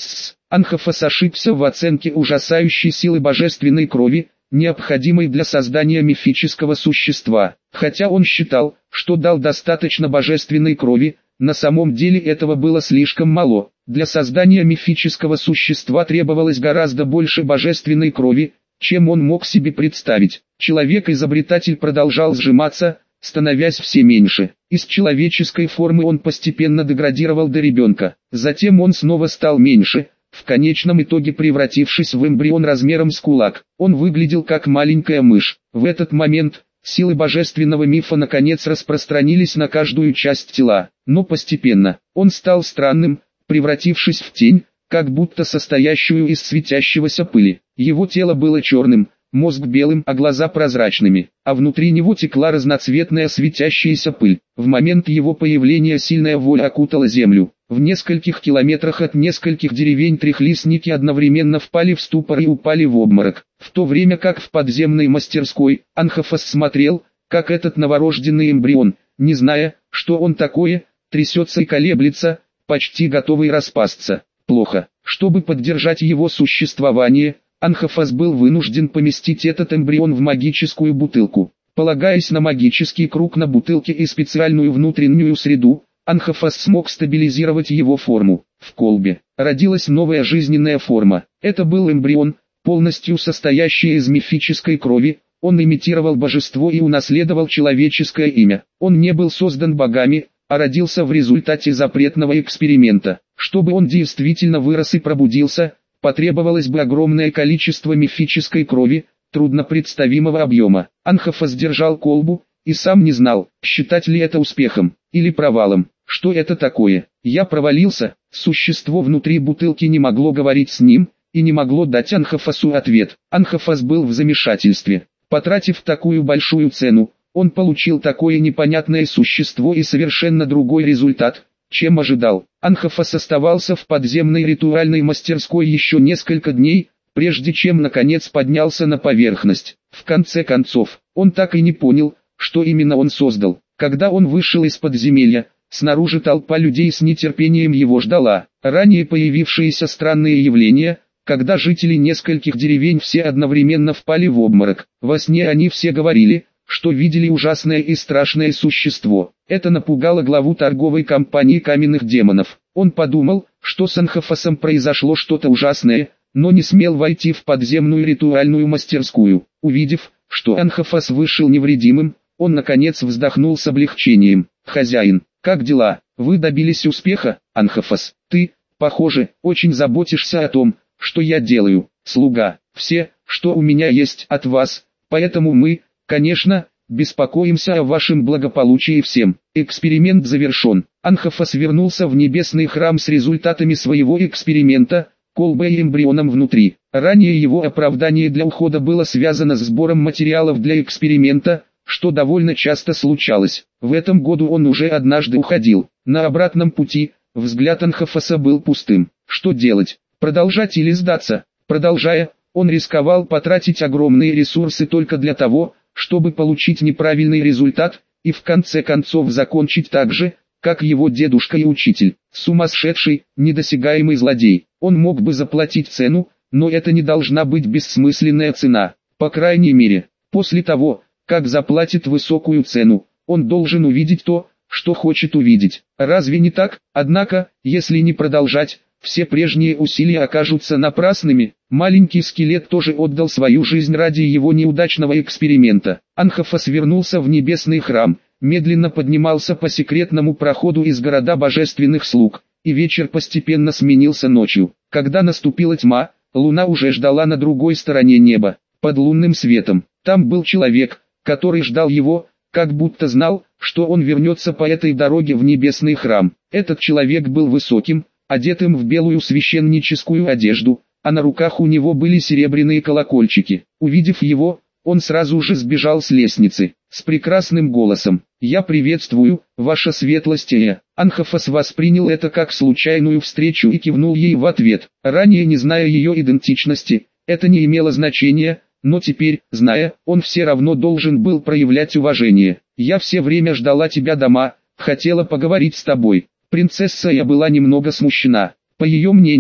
Speaker 1: Анхафас ошибся в оценке ужасающей силы божественной крови, необходимой для создания мифического существа. Хотя он считал, что дал достаточно божественной крови, на самом деле этого было слишком мало. Для создания мифического существа требовалось гораздо больше божественной крови, чем он мог себе представить. Человек-изобретатель продолжал сжиматься, становясь все меньше. Из человеческой формы он постепенно деградировал до ребенка. Затем он снова стал меньше, в конечном итоге превратившись в эмбрион размером с кулак. Он выглядел как маленькая мышь. В этот момент силы божественного мифа наконец распространились на каждую часть тела. Но постепенно он стал странным, превратившись в тень, как будто состоящую из светящегося пыли. Его тело было черным, мозг белым, а глаза прозрачными, а внутри него текла разноцветная светящаяся пыль. В момент его появления сильная воля окутала землю. В нескольких километрах от нескольких деревень трехлистники одновременно впали в ступор и упали в обморок. В то время как в подземной мастерской, Анхафас смотрел, как этот новорожденный эмбрион, не зная, что он такое, трясется и колеблется, почти готовый распасться. Плохо. Чтобы поддержать его существование, Анхафас был вынужден поместить этот эмбрион в магическую бутылку. Полагаясь на магический круг на бутылке и специальную внутреннюю среду, Анхафас смог стабилизировать его форму. В колбе родилась новая жизненная форма. Это был эмбрион, полностью состоящий из мифической крови. Он имитировал божество и унаследовал человеческое имя. Он не был создан богами, а родился в результате запретного эксперимента. Чтобы он действительно вырос и пробудился, потребовалось бы огромное количество мифической крови, труднопредставимого объема. Анхафас держал колбу, и сам не знал, считать ли это успехом, или провалом. Что это такое? Я провалился. Существо внутри бутылки не могло говорить с ним, и не могло дать Анхафасу ответ. Анхафас был в замешательстве. Потратив такую большую цену, он получил такое непонятное существо и совершенно другой результат, чем ожидал. Анхафас оставался в подземной ритуальной мастерской еще несколько дней, прежде чем наконец поднялся на поверхность. В конце концов, он так и не понял, что именно он создал. Когда он вышел из подземелья, снаружи толпа людей с нетерпением его ждала. Ранее появившиеся странные явления, когда жители нескольких деревень все одновременно впали в обморок. Во сне они все говорили, что видели ужасное и страшное существо. Это напугало главу торговой компании каменных демонов. Он подумал, что с Анхафасом произошло что-то ужасное, но не смел войти в подземную ритуальную мастерскую. Увидев, что Анхафас вышел невредимым, он наконец вздохнул с облегчением. «Хозяин, как дела? Вы добились успеха, Анхафас? Ты, похоже, очень заботишься о том, что я делаю. Слуга, все, что у меня есть от вас, поэтому мы, конечно, беспокоимся о вашем благополучии всем». Эксперимент завершен. Анхафас вернулся в небесный храм с результатами своего эксперимента, колбой и эмбрионом внутри. Ранее его оправдание для ухода было связано с сбором материалов для эксперимента, что довольно часто случалось. В этом году он уже однажды уходил. На обратном пути, взгляд Анхафаса был пустым. Что делать? Продолжать или сдаться? Продолжая, он рисковал потратить огромные ресурсы только для того, чтобы получить неправильный результат, и в конце концов закончить так же, как его дедушка и учитель. Сумасшедший, недосягаемый злодей. Он мог бы заплатить цену, но это не должна быть бессмысленная цена. По крайней мере, после того, как заплатит высокую цену, он должен увидеть то, что хочет увидеть. Разве не так? Однако, если не продолжать, все прежние усилия окажутся напрасными. Маленький скелет тоже отдал свою жизнь ради его неудачного эксперимента. Анхафас вернулся в небесный храм, медленно поднимался по секретному проходу из города божественных слуг, и вечер постепенно сменился ночью. Когда наступила тьма, луна уже ждала на другой стороне неба, под лунным светом. Там был человек, который ждал его, как будто знал, что он вернется по этой дороге в небесный храм. Этот человек был высоким, одетым в белую священническую одежду, а на руках у него были серебряные колокольчики. Увидев его, он сразу же сбежал с лестницы, с прекрасным голосом: «Я приветствую, ваша светлость Эя». Анхафас воспринял это как случайную встречу и кивнул ей в ответ. Ранее не зная ее идентичности, это не имело значения, но теперь, зная, он все равно должен был проявлять уважение. «Я все время ждала тебя дома, хотела поговорить с тобой». Принцесса Эя была немного смущена. По ее мнению,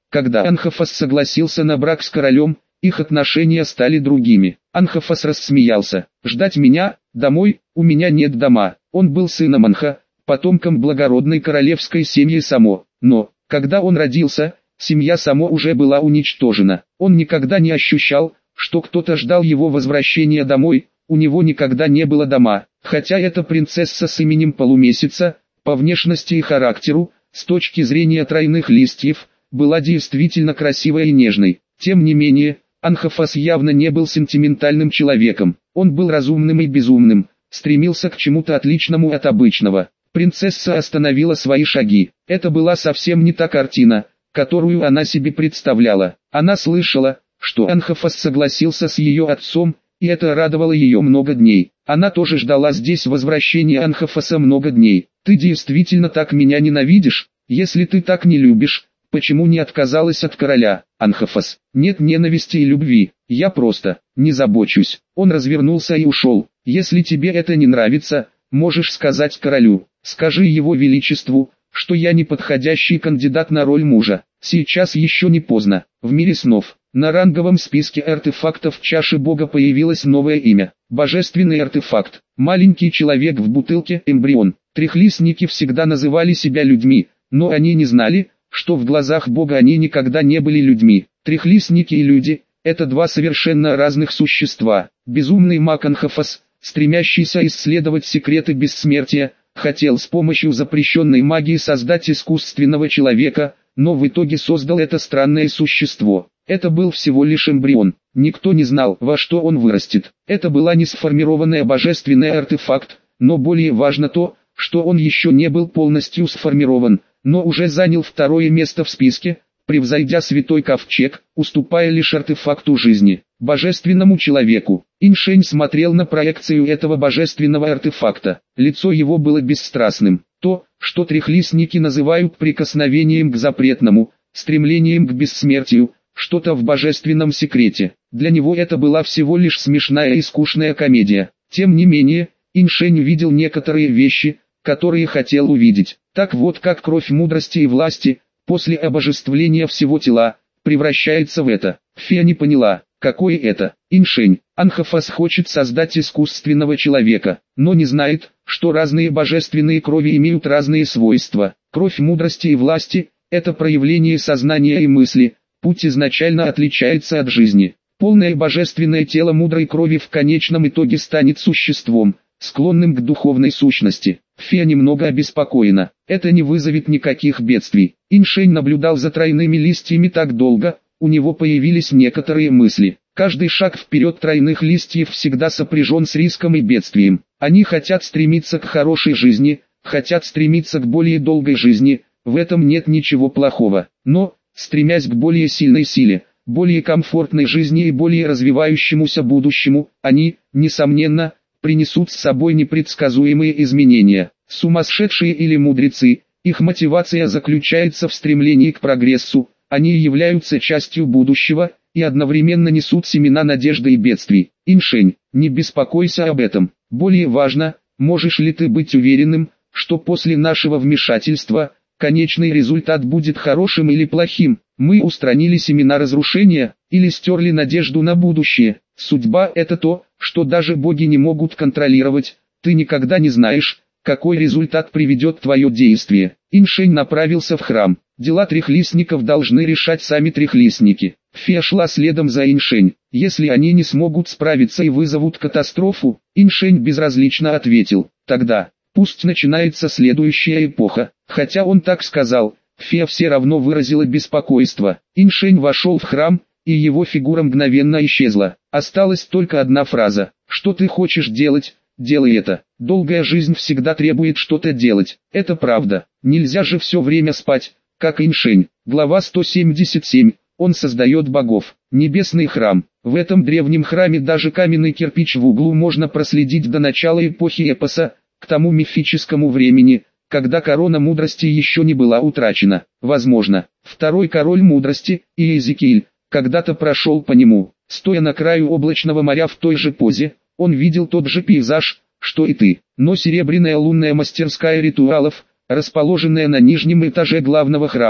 Speaker 1: Когда Анхафас согласился на брак с королем, их отношения стали другими. Анхафас рассмеялся. «Ждать меня? Домой? У меня нет дома». Он был сыном Анха, потомком благородной королевской семьи Само. Но, когда он родился, семья Само уже была уничтожена. Он никогда не ощущал, что кто-то ждал его возвращения домой, у него никогда не было дома. Хотя эта принцесса с именем Полумесяца, по внешности и характеру, с точки зрения тройных листьев, была действительно красивой и нежной. Тем не менее, Анхафас явно не был сентиментальным человеком. Он был разумным и безумным, стремился к чему-то отличному от обычного. Принцесса остановила свои шаги. Это была совсем не та картина, которую она себе представляла. Она слышала, что Анхафас согласился с ее отцом, и это радовало ее много дней. Она тоже ждала здесь возвращения Анхафаса много дней. «Ты действительно так меня ненавидишь? Если ты так не любишь, почему не отказалась от короля?» «Анхафас, нет ненависти и любви, я просто не забочусь». Он развернулся и ушел. «Если тебе это не нравится, можешь сказать королю, скажи его величеству, что я не подходящий кандидат на роль мужа. Сейчас еще не поздно». В мире снов, на ранговом списке артефактов чаши бога появилось новое имя. Божественный артефакт. Маленький человек в бутылке, эмбрион. Трехлистники всегда называли себя людьми, но они не знали, что в глазах бога они никогда не были людьми. Трехлистники и люди – это два совершенно разных существа. Безумный маг Анхафас, стремящийся исследовать секреты бессмертия, хотел с помощью запрещенной магии создать искусственного человека, но в итоге создал это странное существо. Это был всего лишь эмбрион. Никто не знал, во что он вырастет. Это была не сформированная божественный артефакт, но более важно то, что он еще не был полностью сформирован, но уже занял второе место в списке, превзойдя святой ковчег, уступая лишь артефакту жизни, божественному человеку. Иншень смотрел на проекцию этого божественного артефакта. Лицо его было бесстрастным. То, что трехлистники называют прикосновением к запретному, стремлением к бессмертию, что-то в божественном секрете. Для него это была всего лишь смешная и скучная комедия. Тем не менее, Иншень увидел некоторые вещи, которые хотел увидеть. Так вот, как кровь мудрости и власти, после обожествления всего тела, превращается в это. Фея не поняла, какое это. Иншень, Анхафас хочет создать искусственного человека, но не знает, что разные божественные крови имеют разные свойства. Кровь мудрости и власти – это проявление сознания и мысли, путь изначально отличается от жизни. Полное божественное тело мудрой крови в конечном итоге станет существом, склонным к духовной сущности. Фея немного обеспокоена. Это не вызовет никаких бедствий. Иншень наблюдал за тройными листьями так долго, у него появились некоторые мысли. Каждый шаг вперед тройных листьев всегда сопряжен с риском и бедствием. Они хотят стремиться к хорошей жизни, хотят стремиться к более долгой жизни, в этом нет ничего плохого. Но, стремясь к более сильной силе, более комфортной жизни и более развивающемуся будущему, они, несомненно, принесут с собой непредсказуемые изменения. Сумасшедшие или мудрецы, их мотивация заключается в стремлении к прогрессу, они являются частью будущего и одновременно несут семена надежды и бедствий. Иншень, не беспокойся об этом. Более важно, можешь ли ты быть уверенным, что после нашего вмешательства, конечный результат будет хорошим или плохим. Мы устранили семена разрушения, или стерли надежду на будущее. Судьба – это то, что даже боги не могут контролировать. Ты никогда не знаешь, какой результат приведет твое действие. Иншень направился в храм. Дела трехлистников должны решать сами трехлистники. Фея шла следом за Иншень. Если они не смогут справиться и вызовут катастрофу, Иншень безразлично ответил. Тогда, пусть начинается следующая эпоха. Хотя он так сказал, Фея все равно выразила беспокойство. Иншень вошел в храм, и его фигура мгновенно исчезла. Осталась только одна фраза. Что ты хочешь делать, делай это. Долгая жизнь всегда требует что-то делать. Это правда. Нельзя же все время спать, как Иншень. Глава сто семьдесят семь. Он создает богов. Небесный храм. В этом древнем храме даже каменный кирпич в углу можно проследить до начала эпохи эпоса, к тому мифическому времени, когда корона мудрости еще не была утрачена. Возможно, второй король мудрости, Иезекииль, когда-то прошел по нему. Стоя на краю облачного моря в той же позе, он видел тот же пейзаж, что и ты. Но серебряная лунная мастерская ритуалов, расположенная на нижнем этаже главного храма,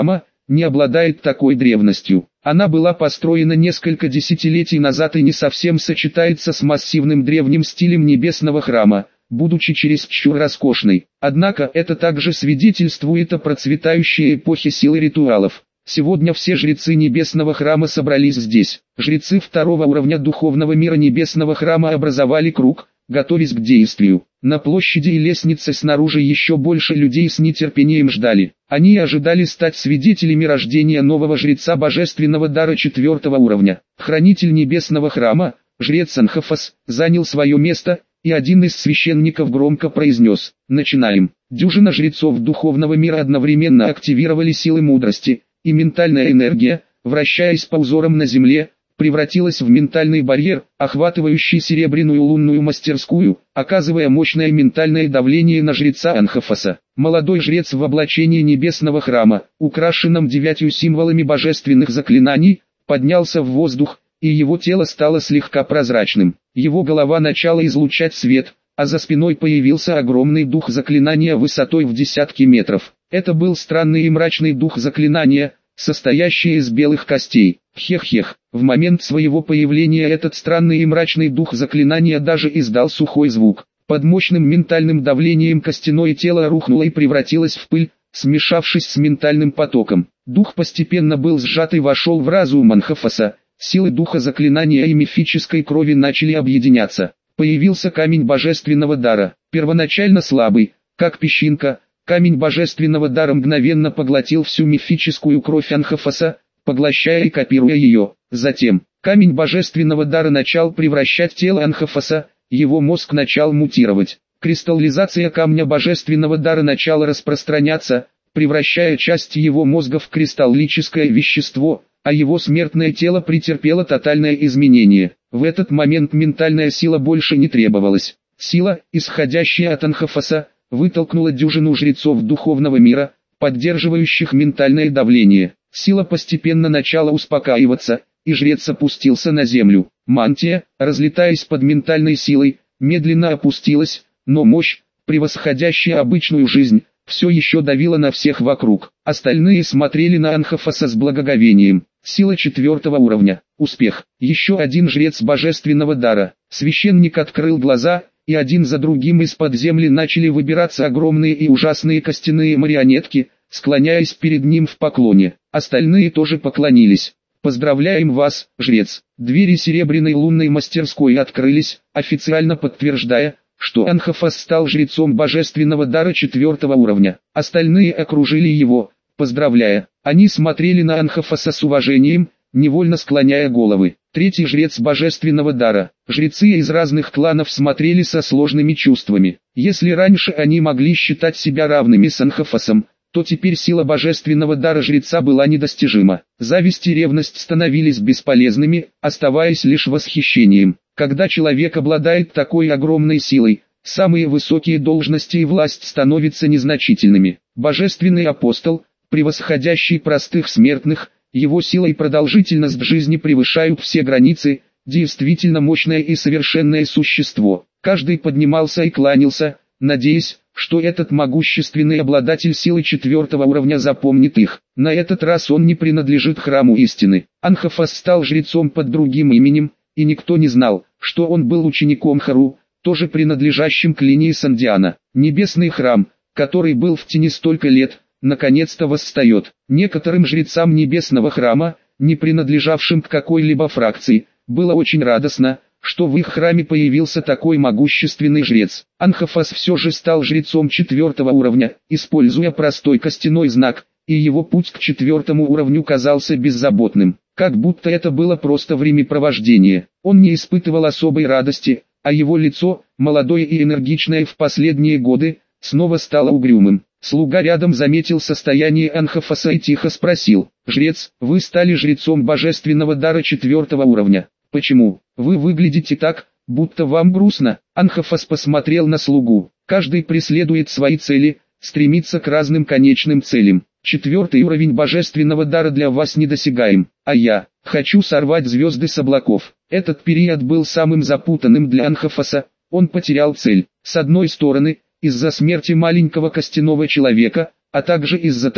Speaker 1: не обладает такой древностью. Она была построена несколько десятилетий назад и не совсем сочетается с массивным древним стилем небесного храма, будучи чересчур роскошной. Однако это также свидетельствует о процветающей эпохе силы ритуалов. Сегодня все жрецы небесного храма собрались здесь. Жрецы второго уровня духовного мира небесного храма образовали круг, готовясь к действию. На площади и лестнице снаружи еще больше людей с нетерпением ждали. Они ожидали стать свидетелями рождения нового жреца божественного дара четвертого уровня. Хранитель небесного храма, жрец Анхафас, занял свое место, и один из священников громко произнес: «Начинаем». Дюжина жрецов духовного мира одновременно активировали силы мудрости, и ментальная энергия, вращаясь по узорам на земле, превратилась в ментальный барьер, охватывающий серебряную лунную мастерскую, оказывая мощное ментальное давление на жреца Анхафаса. Молодой жрец в облачении небесного храма, украшенном девятью символами божественных заклинаний, поднялся в воздух, и его тело стало слегка прозрачным. Его голова начала излучать свет, а за спиной появился огромный дух заклинания высотой в десятки метров. Это был странный и мрачный дух заклинания, состоящий из белых костей. Хех-хех. В момент своего появления этот странный и мрачный дух заклинания даже издал сухой звук. Под мощным ментальным давлением костяное тело рухнуло и превратилось в пыль, смешавшись с ментальным потоком. Дух постепенно был сжат и вошел в разум Анхафаса. Силы духа заклинания и мифической крови начали объединяться. Появился камень божественного дара. Первоначально слабый, как песчинка, камень божественного дара мгновенно поглотил всю мифическую кровь Анхафаса, поглощая и копируя ее. Затем, камень божественного дара начал превращать тело Анхафаса, его мозг начал мутировать. Кристаллизация камня божественного дара начала распространяться, превращая часть его мозга в кристаллическое вещество, а его смертное тело претерпело тотальное изменение. В этот момент ментальная сила больше не требовалась. Сила, исходящая от Анхафаса, вытолкнула дюжину жрецов духовного мира, поддерживающих ментальное давление. Сила постепенно начала успокаиваться, и жрец опустился на землю. Мантия, разлетаясь под ментальной силой, медленно опустилась, но мощь, превосходящая обычную жизнь, все еще давила на всех вокруг. Остальные смотрели на Анхафаса с благоговением. Сила четвертого уровня. Успех. Еще один жрец божественного дара. Священник открыл глаза, и один за другим из-под земли начали выбираться огромные и ужасные костяные марионетки, склоняясь перед ним в поклоне. Остальные тоже поклонились. «Поздравляем вас, жрец!» Двери серебряной лунной мастерской открылись, официально подтверждая, что Анхафас стал жрецом божественного дара четвертого уровня. Остальные окружили его, поздравляя. Они смотрели на Анхафаса с уважением, невольно склоняя головы. Третий жрец божественного дара. Жрецы из разных кланов смотрели со сложными чувствами. Если раньше они могли считать себя равными с Анхафасом, то теперь сила божественного дара жреца была недостижима. Зависть и ревность становились бесполезными, оставаясь лишь восхищением. Когда человек обладает такой огромной силой, самые высокие должности и власть становятся незначительными. Божественный апостол, превосходящий простых смертных, его сила и продолжительность жизни превышают все границы, действительно мощное и совершенное существо. Каждый поднимался и кланялся, надеясь, что этот могущественный обладатель силы четвертого уровня запомнит их. На этот раз он не принадлежит храму истины. Анхафас стал жрецом под другим именем, и никто не знал, что он был учеником Хару, тоже принадлежащим к линии Сандиана. Небесный храм, который был в тени столько лет, наконец-то восстает. Некоторым жрецам небесного храма, не принадлежавшим к какой-либо фракции, было очень радостно, что в их храме появился такой могущественный жрец. Анхафас все же стал жрецом четвертого уровня, используя простой костяной знак, и его путь к четвертому уровню казался беззаботным, как будто это было просто времяпровождение. Он не испытывал особой радости, а его лицо, молодое и энергичное в последние годы, снова стало угрюмым. Слуга рядом заметил состояние Анхафаса и тихо спросил: «Жрец, вы стали жрецом божественного дара четвертого уровня. Почему? Вы выглядите так, будто вам грустно». Анхафас посмотрел на слугу. «Каждый преследует свои цели, стремится к разным конечным целям. Четвертый уровень божественного дара для вас недосягаем, а я хочу сорвать звезды с облаков». Этот период был самым запутанным для Анхафаса. Он потерял цель. С одной стороны, из-за смерти маленького костяного человека, а также из-за того,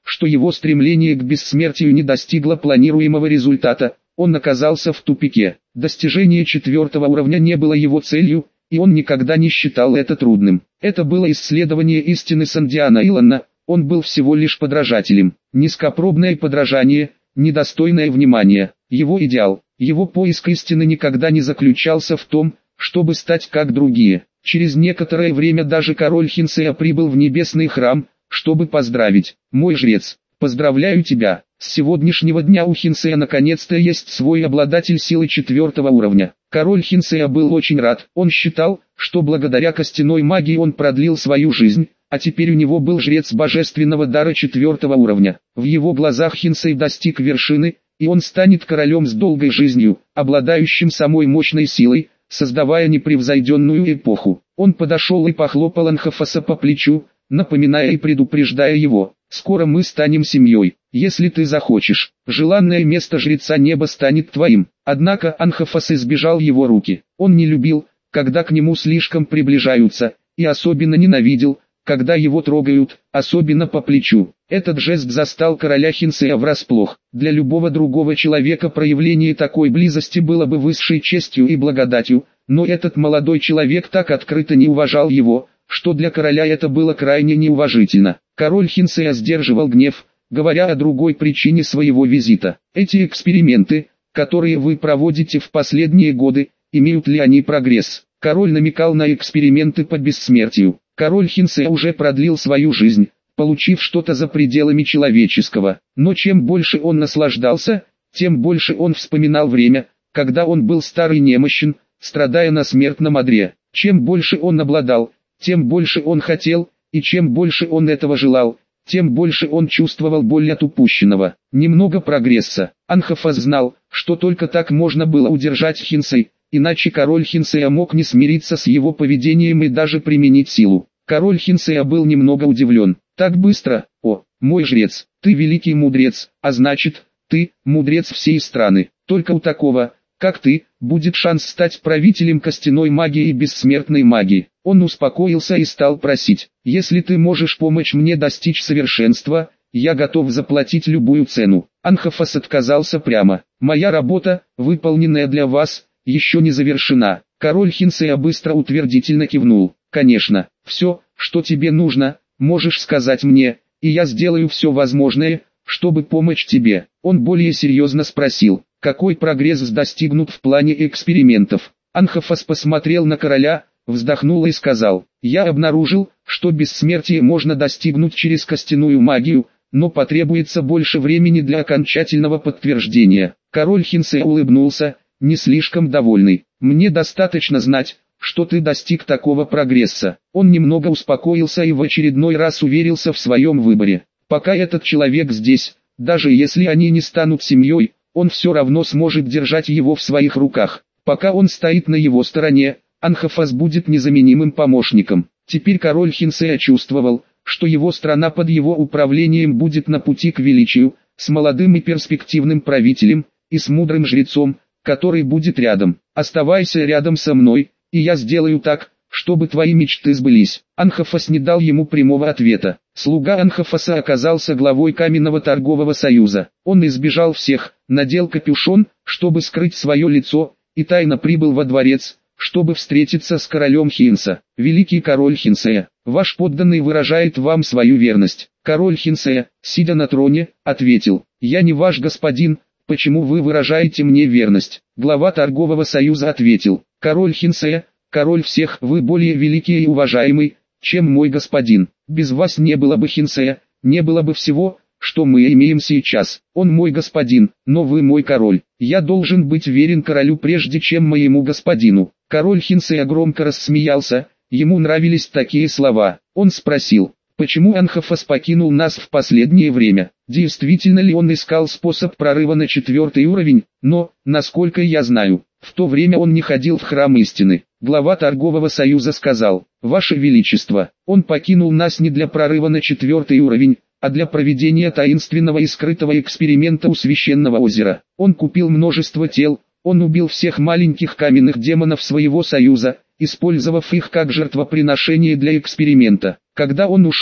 Speaker 1: что его стремление к бессмертию не достигло планируемого результата, он оказался в тупике. Достижение четвертого уровня не было его целью, и он никогда не считал это трудным. Это было исследование истины Сандиана Илона, он был всего лишь подражателем. Низкопробное подражание, недостойное внимания. Его идеал, его поиск истины никогда не заключался в том, чтобы стать как другие. Через некоторое время даже король Хинсея прибыл в небесный храм, чтобы поздравить. «Мой жрец, поздравляю тебя, с сегодняшнего дня у Хинсея наконец-то есть свой обладатель силы четвертого уровня». Король Хинсея был очень рад, он считал, что благодаря костяной магии он продлил свою жизнь, а теперь у него был жрец божественного дара четвертого уровня. В его глазах Хинсей достиг вершины, и он станет королем с долгой жизнью, обладающим самой мощной силой, создавая непревзойденную эпоху. Он подошел и похлопал Анхафаса по плечу, напоминая и предупреждая его: «Скоро мы станем семьей, если ты захочешь, желанное место жреца неба станет твоим». Однако Анхафас избежал его руки. Он не любил, когда к нему слишком приближаются, и особенно ненавидел, когда его трогают, особенно по плечу. Этот жест застал короля Хинсея врасплох. Для любого другого человека проявление такой близости было бы высшей честью и благодатью, но этот молодой человек так открыто не уважал его, что для короля это было крайне неуважительно. Король Хинсея сдерживал гнев, говоря о другой причине своего визита. «Эти эксперименты, которые вы проводите в последние годы, имеют ли они прогресс?» Король намекал на эксперименты по бессмертию. Король Хинсея уже продлил свою жизнь, получив что-то за пределами человеческого. Но чем больше он наслаждался, тем больше он вспоминал время, когда он был стар и немощен, страдая на смертном одре. Чем больше он обладал, тем больше он хотел, и чем больше он этого желал, тем больше он чувствовал боль от упущенного. Немного прогресса. Анхафас знал, что только так можно было удержать Хинсей, иначе король Хинсея мог не смириться с его поведением и даже применить силу. Король Хинсея был немного удивлен. «Так быстро? О, мой жрец, ты великий мудрец, а значит, ты мудрец всей страны. Только у такого, как ты, будет шанс стать правителем костяной магии и бессмертной магии». Он успокоился и стал просить: «Если ты можешь помочь мне достичь совершенства, я готов заплатить любую цену». Анхафас отказался прямо: «Моя работа, выполненная для вас, еще не завершена». Король Хинсея быстро утвердительно кивнул: «Конечно, все, что тебе нужно, можешь сказать мне, и я сделаю все возможное, чтобы помочь тебе». Он более серьезно спросил: «Какой прогресс достигнут в плане экспериментов?» Анхафас посмотрел на короля, вздохнул и сказал: «Я обнаружил, что бессмертие можно достигнуть через костяную магию, но потребуется больше времени для окончательного подтверждения». Король Хинсея улыбнулся, не слишком довольный: «Мне достаточно знать, что ты достиг такого прогресса». Он немного успокоился и в очередной раз уверился в своем выборе. Пока этот человек здесь, даже если они не станут семьей, он все равно сможет держать его в своих руках. Пока он стоит на его стороне, Анхафас будет незаменимым помощником. Теперь король Хинсея чувствовал, что его страна под его управлением будет на пути к величию, с молодым и перспективным правителем, и с мудрым жрецом, который будет рядом. «Оставайся рядом со мной, и я сделаю так, чтобы твои мечты сбылись». Анхафас не дал ему прямого ответа. Слуга Анхафаса оказался главой Каменного торгового союза. Он избежал всех, надел капюшон, чтобы скрыть свое лицо, и тайно прибыл во дворец, чтобы встретиться с королем Хинса. «Великий король Хинсея, ваш подданный выражает вам свою верность». Король Хинсея, сидя на троне, ответил: «Я не ваш господин, почему вы выражаете мне верность?» Глава торгового союза ответил: «Король Хинсея, король всех, вы более великий и уважаемый, чем мой господин. Без вас не было бы Хинсея, не было бы всего, что мы имеем сейчас. Он мой господин, но вы мой король. Я должен быть верен королю прежде, чем моему господину». Король Хинсея громко рассмеялся, ему нравились такие слова. Он спросил: «Почему Анхафас покинул нас в последнее время? Действительно ли он искал способ прорыва на четвертый уровень? Но, насколько я знаю, в то время он не ходил в храм истины». Глава торгового союза сказал: «Ваше Величество, он покинул нас не для прорыва на четвертый уровень, а для проведения таинственного и скрытого эксперимента у священного озера. Он купил множество тел, он убил всех маленьких каменных демонов своего союза, использовав их как жертвоприношение для эксперимента. Когда он ушел,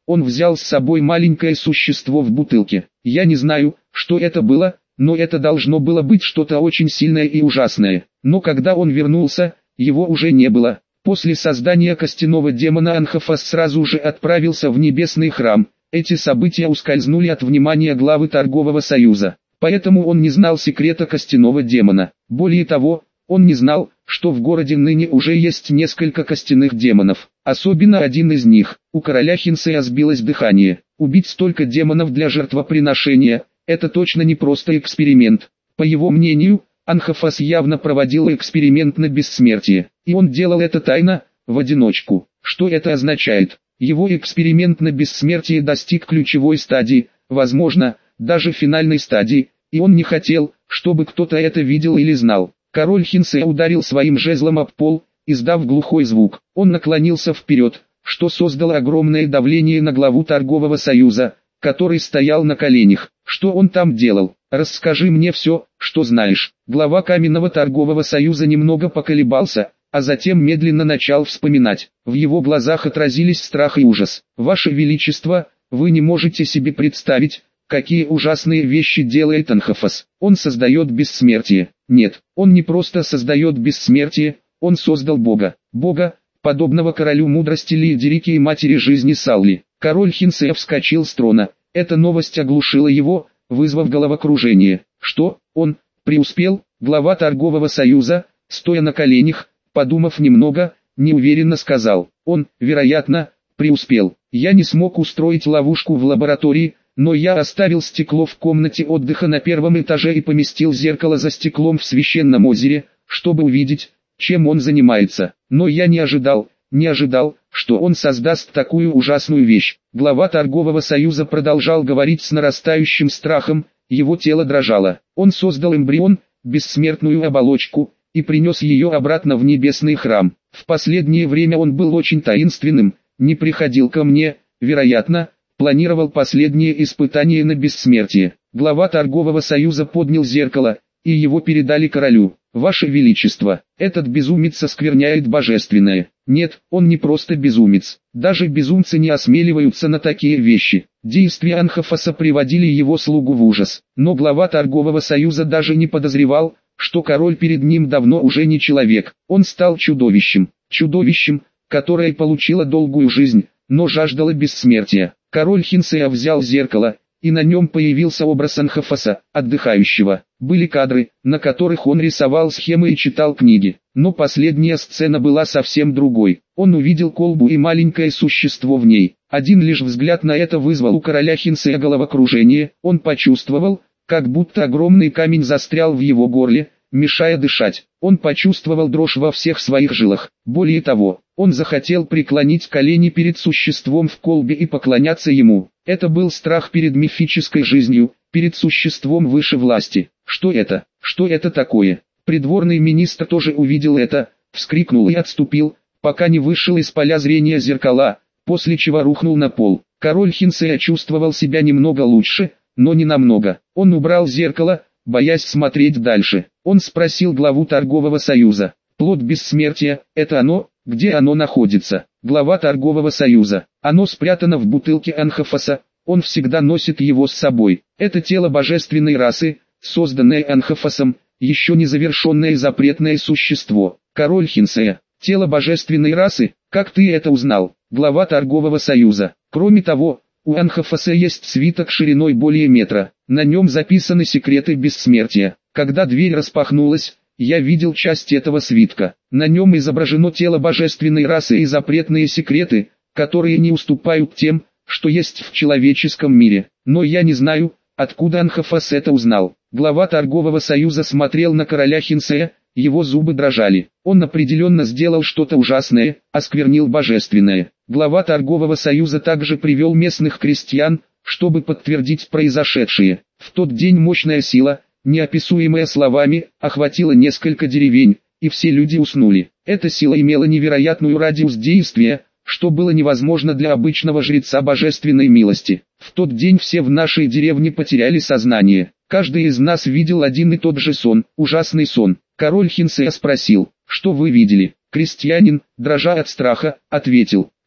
Speaker 1: Он взял с собой маленькое существо в бутылке. Я не знаю, что это было, но это должно было быть что-то очень сильное и ужасное. Но когда он вернулся, его уже не было. После создания костяного демона Анхафас сразу же отправился в небесный храм. Эти события ускользнули от внимания главы торгового союза. Поэтому он не знал секрета костяного демона. Более того, он не знал, что в городе ныне уже есть несколько костяных демонов. Особенно один из них. У короля Хинсея сбилось дыхание. Убить столько демонов для жертвоприношения – это точно не просто эксперимент. По его мнению, Анхафас явно проводил эксперимент на бессмертие. И он делал это тайно, в одиночку. Что это означает? Его эксперимент на бессмертие достиг ключевой стадии, возможно, даже финальной стадии, и он не хотел, чтобы кто-то это видел или знал. Король Хинсея ударил своим жезлом об пол, издав глухой звук. Он наклонился вперед, что создало огромное давление на главу торгового союза, который стоял на коленях. Что он там делал? Расскажи мне все, что знаешь. Глава Каменного торгового союза немного поколебался, а затем медленно начал вспоминать. В его глазах отразились страх и ужас. «Ваше Величество, вы не можете себе представить, какие ужасные вещи делает Анхафас. Он создает бессмертие. Нет, он не просто создает бессмертие, он создал Бога. Бога, подобного королю мудрости Лиедерики и матери жизни Салли». Король Хинсея вскочил с трона. Эта новость оглушила его, вызвав головокружение. Что, он, преуспел? Глава торгового союза, стоя на коленях, подумав немного, неуверенно сказал. Он, вероятно, преуспел. Я не смог устроить ловушку в лаборатории, но я оставил стекло в комнате отдыха на первом этаже и поместил зеркало за стеклом в священном озере, чтобы увидеть, чем он занимается. Но я не ожидал, не ожидал, что он создаст такую ужасную вещь. Глава торгового союза продолжал говорить с нарастающим страхом, его тело дрожало. Он создал эмбрион, бессмертную оболочку, и принес ее обратно в небесный храм. В последнее время он был очень таинственным, не приходил ко мне, вероятно, планировал последнее испытание на бессмертие. Глава торгового союза поднял зеркало, и его передали королю. «Ваше Величество, этот безумец оскверняет божественное». Нет, он не просто безумец. Даже безумцы не осмеливаются на такие вещи. Действия Анхафаса приводили его слугу в ужас. Но глава торгового союза даже не подозревал, что король перед ним давно уже не человек. Он стал чудовищем. Чудовищем, которое получило долгую жизнь, но жаждало бессмертия. Король Хинсея взял зеркало, и на нем появился образ Анхафаса, отдыхающего. Были кадры, на которых он рисовал схемы и читал книги. Но последняя сцена была совсем другой. Он увидел колбу и маленькое существо в ней. Один лишь взгляд на это вызвал у короля Хинсея головокружение. Он почувствовал, как будто огромный камень застрял в его горле, мешая дышать. Он почувствовал дрожь во всех своих жилах. Более того, он захотел преклонить колени перед существом в колбе и поклоняться ему. Это был страх перед мифической жизнью, перед существом выше власти. Что это? Что это такое? Придворный министр тоже увидел это, вскрикнул и отступил, пока не вышел из поля зрения зеркала, после чего рухнул на пол. Король Хинсея чувствовал себя немного лучше, но не намного. Он убрал зеркало, боясь смотреть дальше. Он спросил главу торгового союза. «Плод бессмертия, это оно? Где оно находится?» Глава торгового союза. «Оно спрятано в бутылке Анхафаса, он всегда носит его с собой. Это тело божественной расы, созданное Анхафасом, еще не завершенное запретное существо». Король Хинсея. «Тело божественной расы? Как ты это узнал?» Глава торгового союза. «Кроме того, у Анхафаса есть свиток шириной более метра. На нем записаны секреты бессмертия. Когда дверь распахнулась, я видел часть этого свитка. На нем изображено тело божественной расы и запретные секреты, которые не уступают тем, что есть в человеческом мире. Но я не знаю, откуда Анхафас это узнал». Глава торгового союза смотрел на короля Хинсея, его зубы дрожали. Он определенно сделал что-то ужасное, осквернил божественное. Глава торгового союза также привел местных крестьян, чтобы подтвердить произошедшее. В тот день мощная сила, неописуемая словами, охватила несколько деревень, и все люди уснули. Эта сила имела невероятную радиус действия, что было невозможно для обычного жреца божественной милости. В тот день все в нашей деревне потеряли сознание. Каждый из нас видел один и тот же сон, ужасный сон. Король Хинсея спросил, что вы видели? Крестьянин, дрожа от страха, ответил,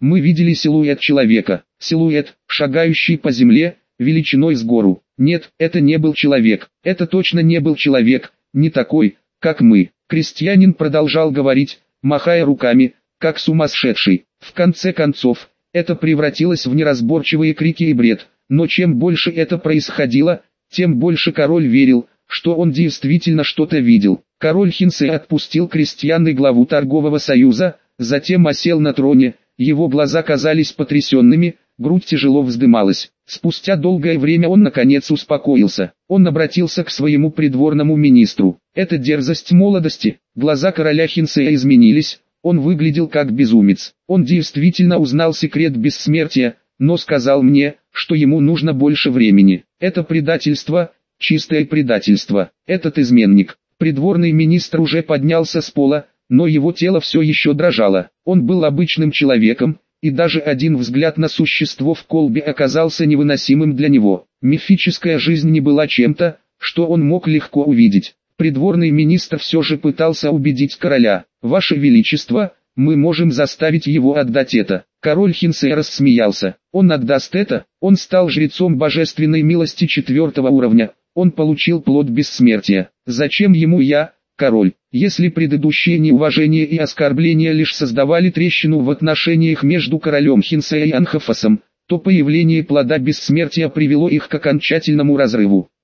Speaker 1: Мы видели силуэт человека, силуэт, шагающий по земле, величиной с гору. Нет, это не был человек, это точно не был человек, не такой, как мы. Крестьянин продолжал говорить, махая руками, как сумасшедший. В конце концов, это превратилось в неразборчивые крики и бред, но чем больше это происходило, тем больше король верил, что он действительно что-то видел. Король Хинсей отпустил крестьян и главу торгового союза, затем осел на троне, его глаза казались потрясенными, грудь тяжело вздымалась. Спустя долгое время он наконец успокоился. Он обратился к своему придворному министру. Это дерзость молодости. Глаза короля Хинсея изменились, он выглядел как безумец. Он действительно узнал секрет бессмертия, но сказал мне, что ему нужно больше времени. Это предательство, чистое предательство. Этот изменник. Придворный министр уже поднялся с пола, но его тело все еще дрожало. Он был обычным человеком, и даже один взгляд на существо в колбе оказался невыносимым для него. Мифическая жизнь не была чем-то, что он мог легко увидеть. Придворный министр все же пытался убедить короля. «Ваше Величество, мы можем заставить его отдать это». Король Хинсей рассмеялся. «Он отдаст это?» Он стал жрецом божественной милости четвертого уровня. Он получил плод бессмертия. Зачем ему я, король? Если предыдущие неуважения и оскорбления лишь создавали трещину в отношениях между королем Хинсея и Анхафасом, то появление плода бессмертия привело их к окончательному разрыву.